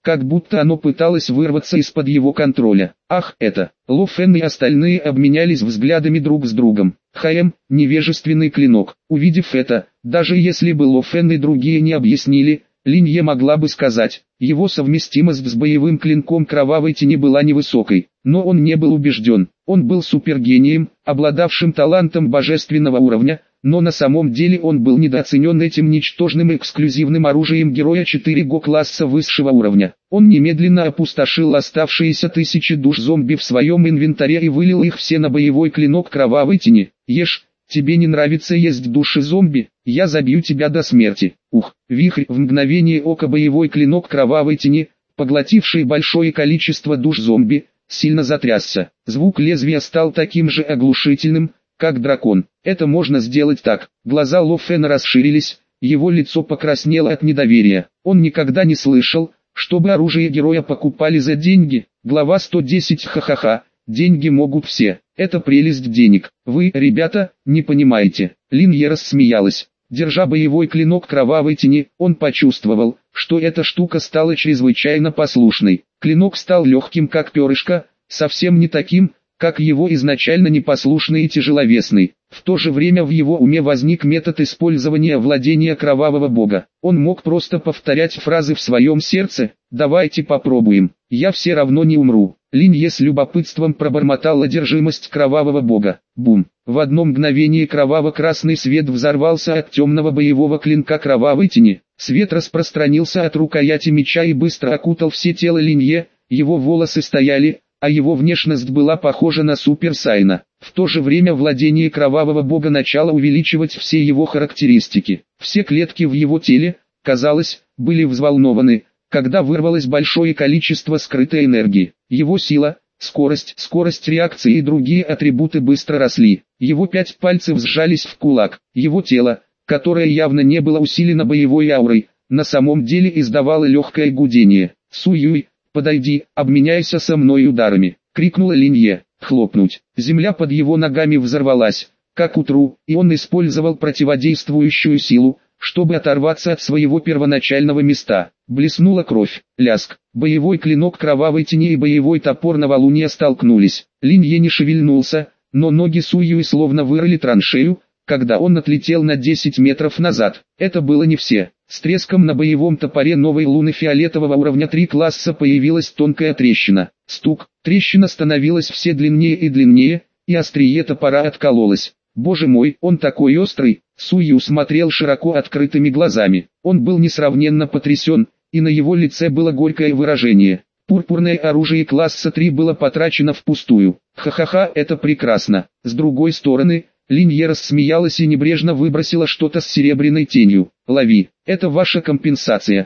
как будто оно пыталось вырваться из-под его контроля. Ах, это! Ло Фен и остальные обменялись взглядами друг с другом. Невежественный клинок. Увидев это, даже если бы Ло Фен и другие не объяснили, Линье могла бы сказать, его совместимость с боевым клинком Кровавой Тени была невысокой, но он не был убежден. Он был супергением, обладавшим талантом божественного уровня, но на самом деле он был недооценен этим ничтожным эксклюзивным оружием героя 4Го класса высшего уровня. Он немедленно опустошил оставшиеся 1000 душ зомби в своем инвентаре и вылил их все на боевой клинок Кровавой Тени. Ешь, тебе не нравится есть души зомби, я забью тебя до смерти. Ух, вихрь, в мгновение ока боевой клинок Кровавой Тени, поглотивший большое количество душ зомби, сильно затрясся. Звук лезвия стал таким же оглушительным, как дракон. Это можно сделать так. Глаза Ло Фена расширились, его лицо покраснело от недоверия. Он никогда не слышал, чтобы оружие героя покупали за деньги. Глава 110. Ха-ха-ха, деньги могут все. Это прелесть денег. Вы, ребята, не понимаете. Линье рассмеялась. Держа боевой клинок Кровавой Тени, он почувствовал, что эта штука стала чрезвычайно послушной. Клинок стал легким как перышко, совсем не таким, как его изначально непослушный и тяжеловесный. В то же время в его уме возник метод использования владения Кровавого Бога. Он мог просто повторять фразы в своем сердце: «Давайте попробуем, я все равно не умру». Линье с любопытством пробормотал одержимость Кровавого Бога. Бум! В одно мгновение кроваво-красный свет взорвался от темного боевого клинка Кровавой Тени. Свет распространился от рукояти меча и быстро окутал все тело Линье, его волосы стояли, а его внешность была похожа на Супер Сайна. В то же время владение Кровавого Бога начало увеличивать все его характеристики. Все клетки в его теле, казалось, были взволнованы, когда вырвалось большое количество скрытой энергии. Его сила, скорость реакции и другие атрибуты быстро росли. Его 5 пальцев сжались в кулак. Его тело, которое явно не было усилено боевой аурой, на самом деле издавало легкое гудение. «Суюй, подойди, обменяйся со мной ударами», — крикнула Линье. Хлопнуть. Земля под его ногами взорвалась, как утру, и он использовал противодействующую силу, чтобы оторваться от своего первоначального места. Блеснула кровь. Ляск. Боевой клинок Кровавой Тени и боевой топор Новолуния столкнулись. Линье не шевельнулся, но ноги Суюи словно вырыли траншею, когда он отлетел на 10 метров назад. Это было не все. С треском на боевом топоре новой луны фиолетового уровня 3 класса появилась тонкая трещина. Стук. Трещина становилась все длиннее и длиннее, и острие топора откололось. «Боже мой, он такой острый!» Сую смотрел широко открытыми глазами. Он был несравненно потрясен, и на его лице было горькое выражение. Пурпурное оружие класса 3 было потрачено впустую. Ха-ха-ха, это прекрасно. С другой стороны, Линье рассмеялась и небрежно выбросила что-то с серебряной тенью. «Лови, это ваша компенсация».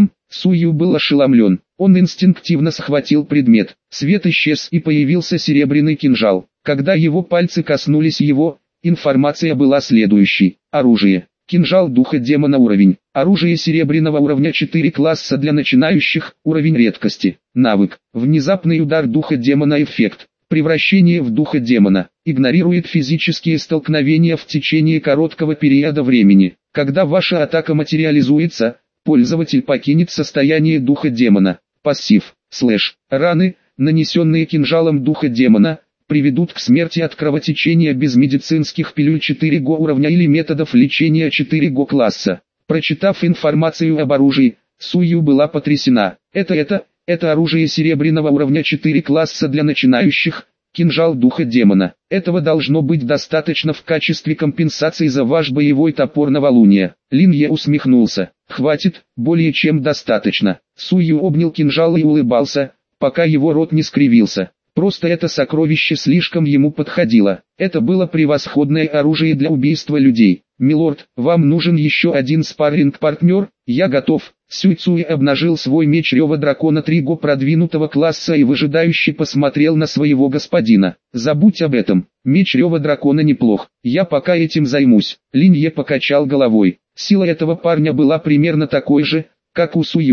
Сую был ошеломлен. Он инстинктивно схватил предмет. Свет исчез и появился серебряный кинжал. Когда его пальцы коснулись его, информация была следующей. Оружие. Кинжал духа демона уровень. Оружие серебряного уровня 4 класса для начинающих, уровень редкости. Навык. Внезапный удар духа демона эффект. Превращение в духа демона. Игнорирует физические столкновения в течение короткого периода времени. Когда ваша атака материализуется, пользователь покинет состояние духа демона. Пассив. Раны, нанесенные кинжалом духа демона, приведут к смерти от кровотечения без медицинских пилюль 4Го уровня или методов лечения 4Го класса. Прочитав информацию об оружии, Сую была потрясена. Это оружие серебряного уровня 4 класса для начинающих, кинжал духа демона. Этого должно быть достаточно в качестве компенсации за ваш боевой топор Новолуния. Линье усмехнулся. Хватит, более чем достаточно. Сую обнял кинжал и улыбался, пока его рот не скривился. Просто это сокровище слишком ему подходило. Это было превосходное оружие для убийства людей. «Милорд, вам нужен еще один спарринг-партнер?» «Я готов». Сюйцуи обнажил свой меч Рева Дракона 3Го продвинутого класса и выжидающе посмотрел на своего господина. «Забудь об этом. Меч Рева Дракона неплох. Я пока этим займусь». Линье покачал головой. Сила этого парня была примерно такой же, как у Сую,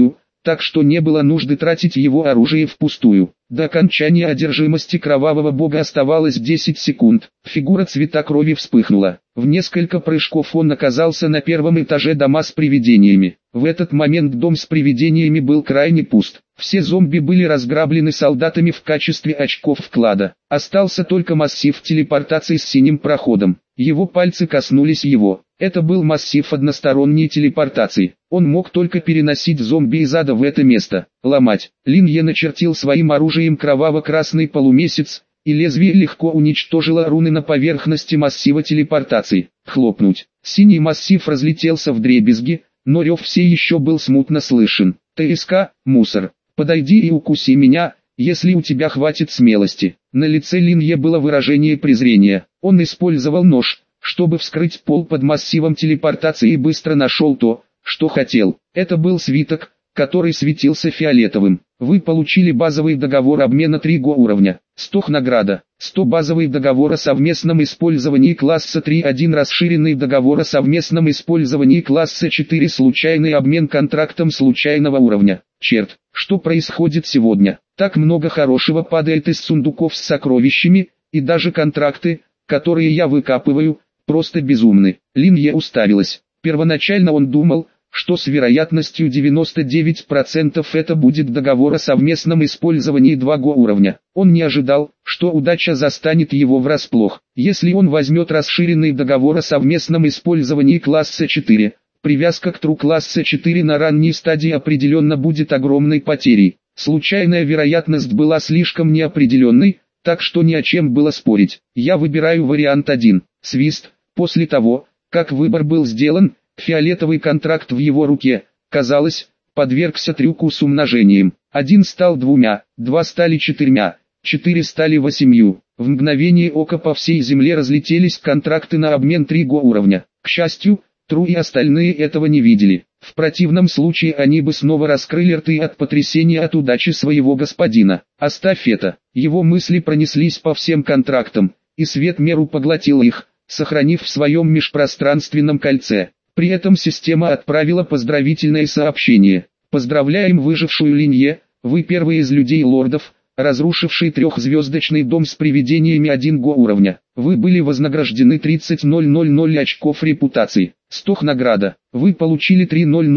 так что не было нужды тратить его оружие впустую. До окончания одержимости кровавого бога оставалось 10 секунд. Фигура цвета крови вспыхнула. В несколько прыжков он оказался на первом этаже дома с привидениями. В этот момент дом с привидениями был крайне пуст. Все зомби были разграблены солдатами в качестве очков вклада. Остался только массив телепортации с синим проходом. Его пальцы коснулись его. Это был массив односторонней телепортации. Он мог только переносить зомби из ада в это место. Ломать. Лин Е начертил своим оружием кроваво-красный полумесяц, и лезвие легко уничтожило руны на поверхности массива телепортации. Хлопнуть. Синий массив разлетелся вдребезги, но рев все еще был смутно слышен. ТСК, мусор. Подойди и укуси меня, если у тебя хватит смелости. На лице Лин Е было выражение презрения. Он использовал нож, чтобы вскрыть пол под массивом телепортации, и быстро нашел то, что хотел. Это был свиток, который светился фиолетовым. Вы получили базовый договор обмена 3 уровня. 100 награда. 100 базовый договор о совместном использовании класса 3.1, расширенный договор о совместном использовании класса 4, случайный обмен контрактом случайного уровня. Черт, что происходит сегодня? Так много хорошего падает из сундуков с сокровищами, и даже контракты, которые я выкапываю, просто безумны. Лин Е уставилась. Первоначально он думал, что с вероятностью 99% это будет договор о совместном использовании 2 уровня. Он не ожидал, что удача застанет его врасплох. Если он возьмет расширенный договор о совместном использовании класса 4, привязка к тру класса 4 на ранней стадии определенно будет огромной потерей. Случайная вероятность была слишком неопределенной, так что ни о чем было спорить. Я выбираю вариант 1. Свист. После того, как выбор был сделан, фиолетовый контракт в его руке, казалось, подвергся трюку с умножением. 1 стал 2, 2 стали 4, 4 стали 8. В мгновение ока по всей земле разлетелись контракты на обмен 3 уровня. К счастью, Тру и остальные этого не видели. В противном случае они бы снова раскрыли рты от потрясения от удачи своего господина. Оставь это. Его мысли пронеслись по всем контрактам, и свет меру поглотил их, сохранив в своем межпространственном кольце. При этом система отправила поздравительное сообщение. Поздравляем выжившую Лин Е, вы первый из людей-лордов, разрушивший 3-звездочный дом с привидениями 1 уровня. Вы были вознаграждены 30,000 очков репутации. 100 награда. Вы получили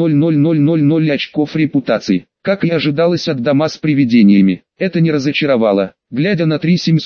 3,000 очков репутации. Как и ожидалось от дома с привидениями. Это не разочаровало. Глядя на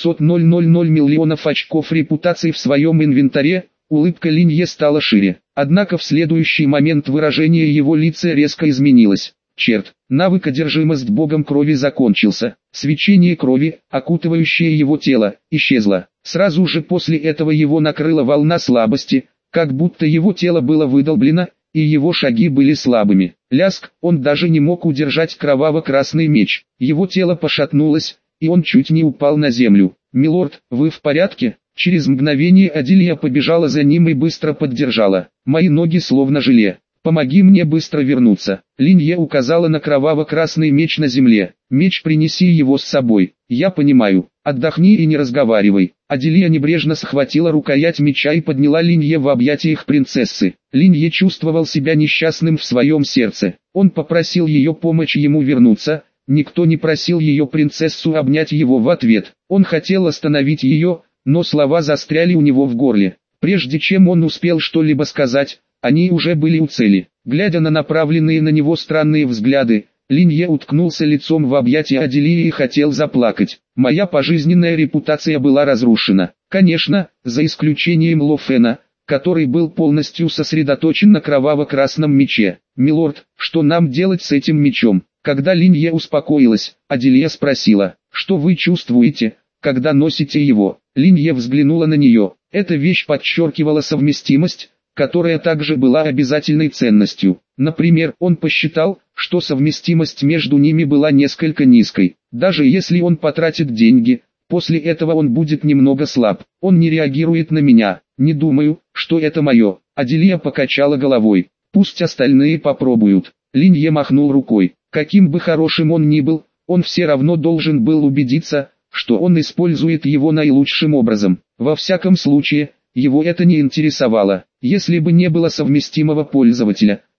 3,700 миллионов очков репутации в своем инвентаре, улыбка Лин Е стала шире. Однако в следующий момент выражение его лица резко изменилось. Черт, навык одержимость богом крови закончился. Свечение крови, окутывающее его тело, исчезло. Сразу же после этого его накрыла волна слабости, как будто его тело было выдолблено, и его шаги были слабыми. Ляск, он даже не мог удержать кроваво-красный меч. Его тело пошатнулось, и он чуть не упал на землю. «Милорд, вы в порядке?» Через мгновение Адилья побежала за ним и быстро поддержала. «Мои ноги словно желе. Помоги мне быстро вернуться». Лин Е указала на кроваво-красный меч на земле. «Меч, принеси его с собой». «Я понимаю. Отдохни и не разговаривай». Адилья небрежно схватила рукоять меча и подняла Лин Е в объятиях принцессы. Лин Е чувствовал себя несчастным в своем сердце. Он попросил ее помочь ему вернуться. Никто не просил ее принцессу обнять его в ответ. Он хотел остановить ее, но слова застряли у него в горле. Прежде чем он успел что-либо сказать, они уже были у цели. Глядя на направленные на него странные взгляды, Лин Е уткнулся лицом в объятия Адилии и хотел заплакать. «Моя пожизненная репутация была разрушена. Конечно, за исключением Ло Фена, который был полностью сосредоточен на кроваво-красном мече. Милорд, что нам делать с этим мечом?» Когда Лин Е успокоилась, Адилия спросила, «Что вы чувствуете, когда носите его?» Лин Е взглянула на нее. Эта вещь подчеркивала совместимость, которая также была обязательной ценностью. Например, он посчитал, что совместимость между ними была несколько низкой. Даже если он потратит деньги, после этого он будет немного слаб. Он не реагирует на меня. Не думаю, что это мое. Адилия покачала головой. Пусть остальные попробуют. Лин Е махнул рукой. Каким бы хорошим он ни был, он все равно должен был убедиться, что он использует его наилучшим образом. Во всяком случае, его это не интересовало. Если бы не было совместимого пользователя,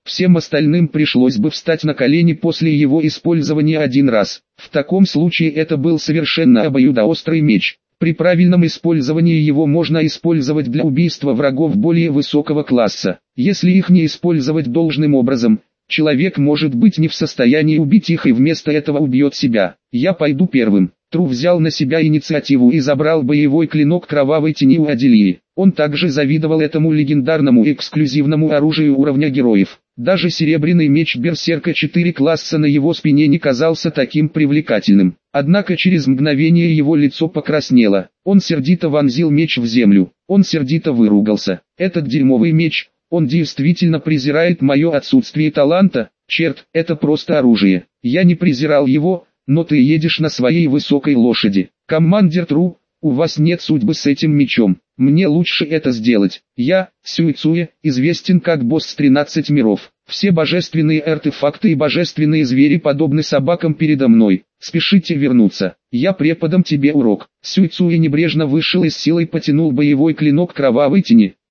Всем остальным пришлось бы встать на колени после его использования один раз. В таком случае это был совершенно обоюдоострый меч. При правильном использовании его можно использовать для убийства врагов более высокого класса. Если их не использовать должным образом, человек может быть не в состоянии убить их и вместо этого убьет себя. Я пойду первым. Тру взял на себя инициативу и забрал боевой клинок кровавой тени у Аделии. Он также завидовал этому легендарному эксклюзивному оружию уровня героев. Даже серебряный меч Берсерка 4 класса на его спине не казался таким привлекательным. Однако через мгновение его лицо покраснело. Он сердито вонзил меч в землю. Он сердито выругался. Этот дерьмовый меч, он действительно презирает мое отсутствие таланта. Черт, это просто оружие. Я не презирал его, но ты едешь на своей высокой лошади. Командир Тру, у вас нет судьбы с этим мечом. Мне лучше это сделать. Я, Сюйцуя, известен как босс 13 миров. Все божественные артефакты и божественные звери подобны собакам передо мной. Спешите вернуться. Я преподам тебе урок. Сюйцуя небрежно вышел и с силой потянул боевой клинок кровавой тени.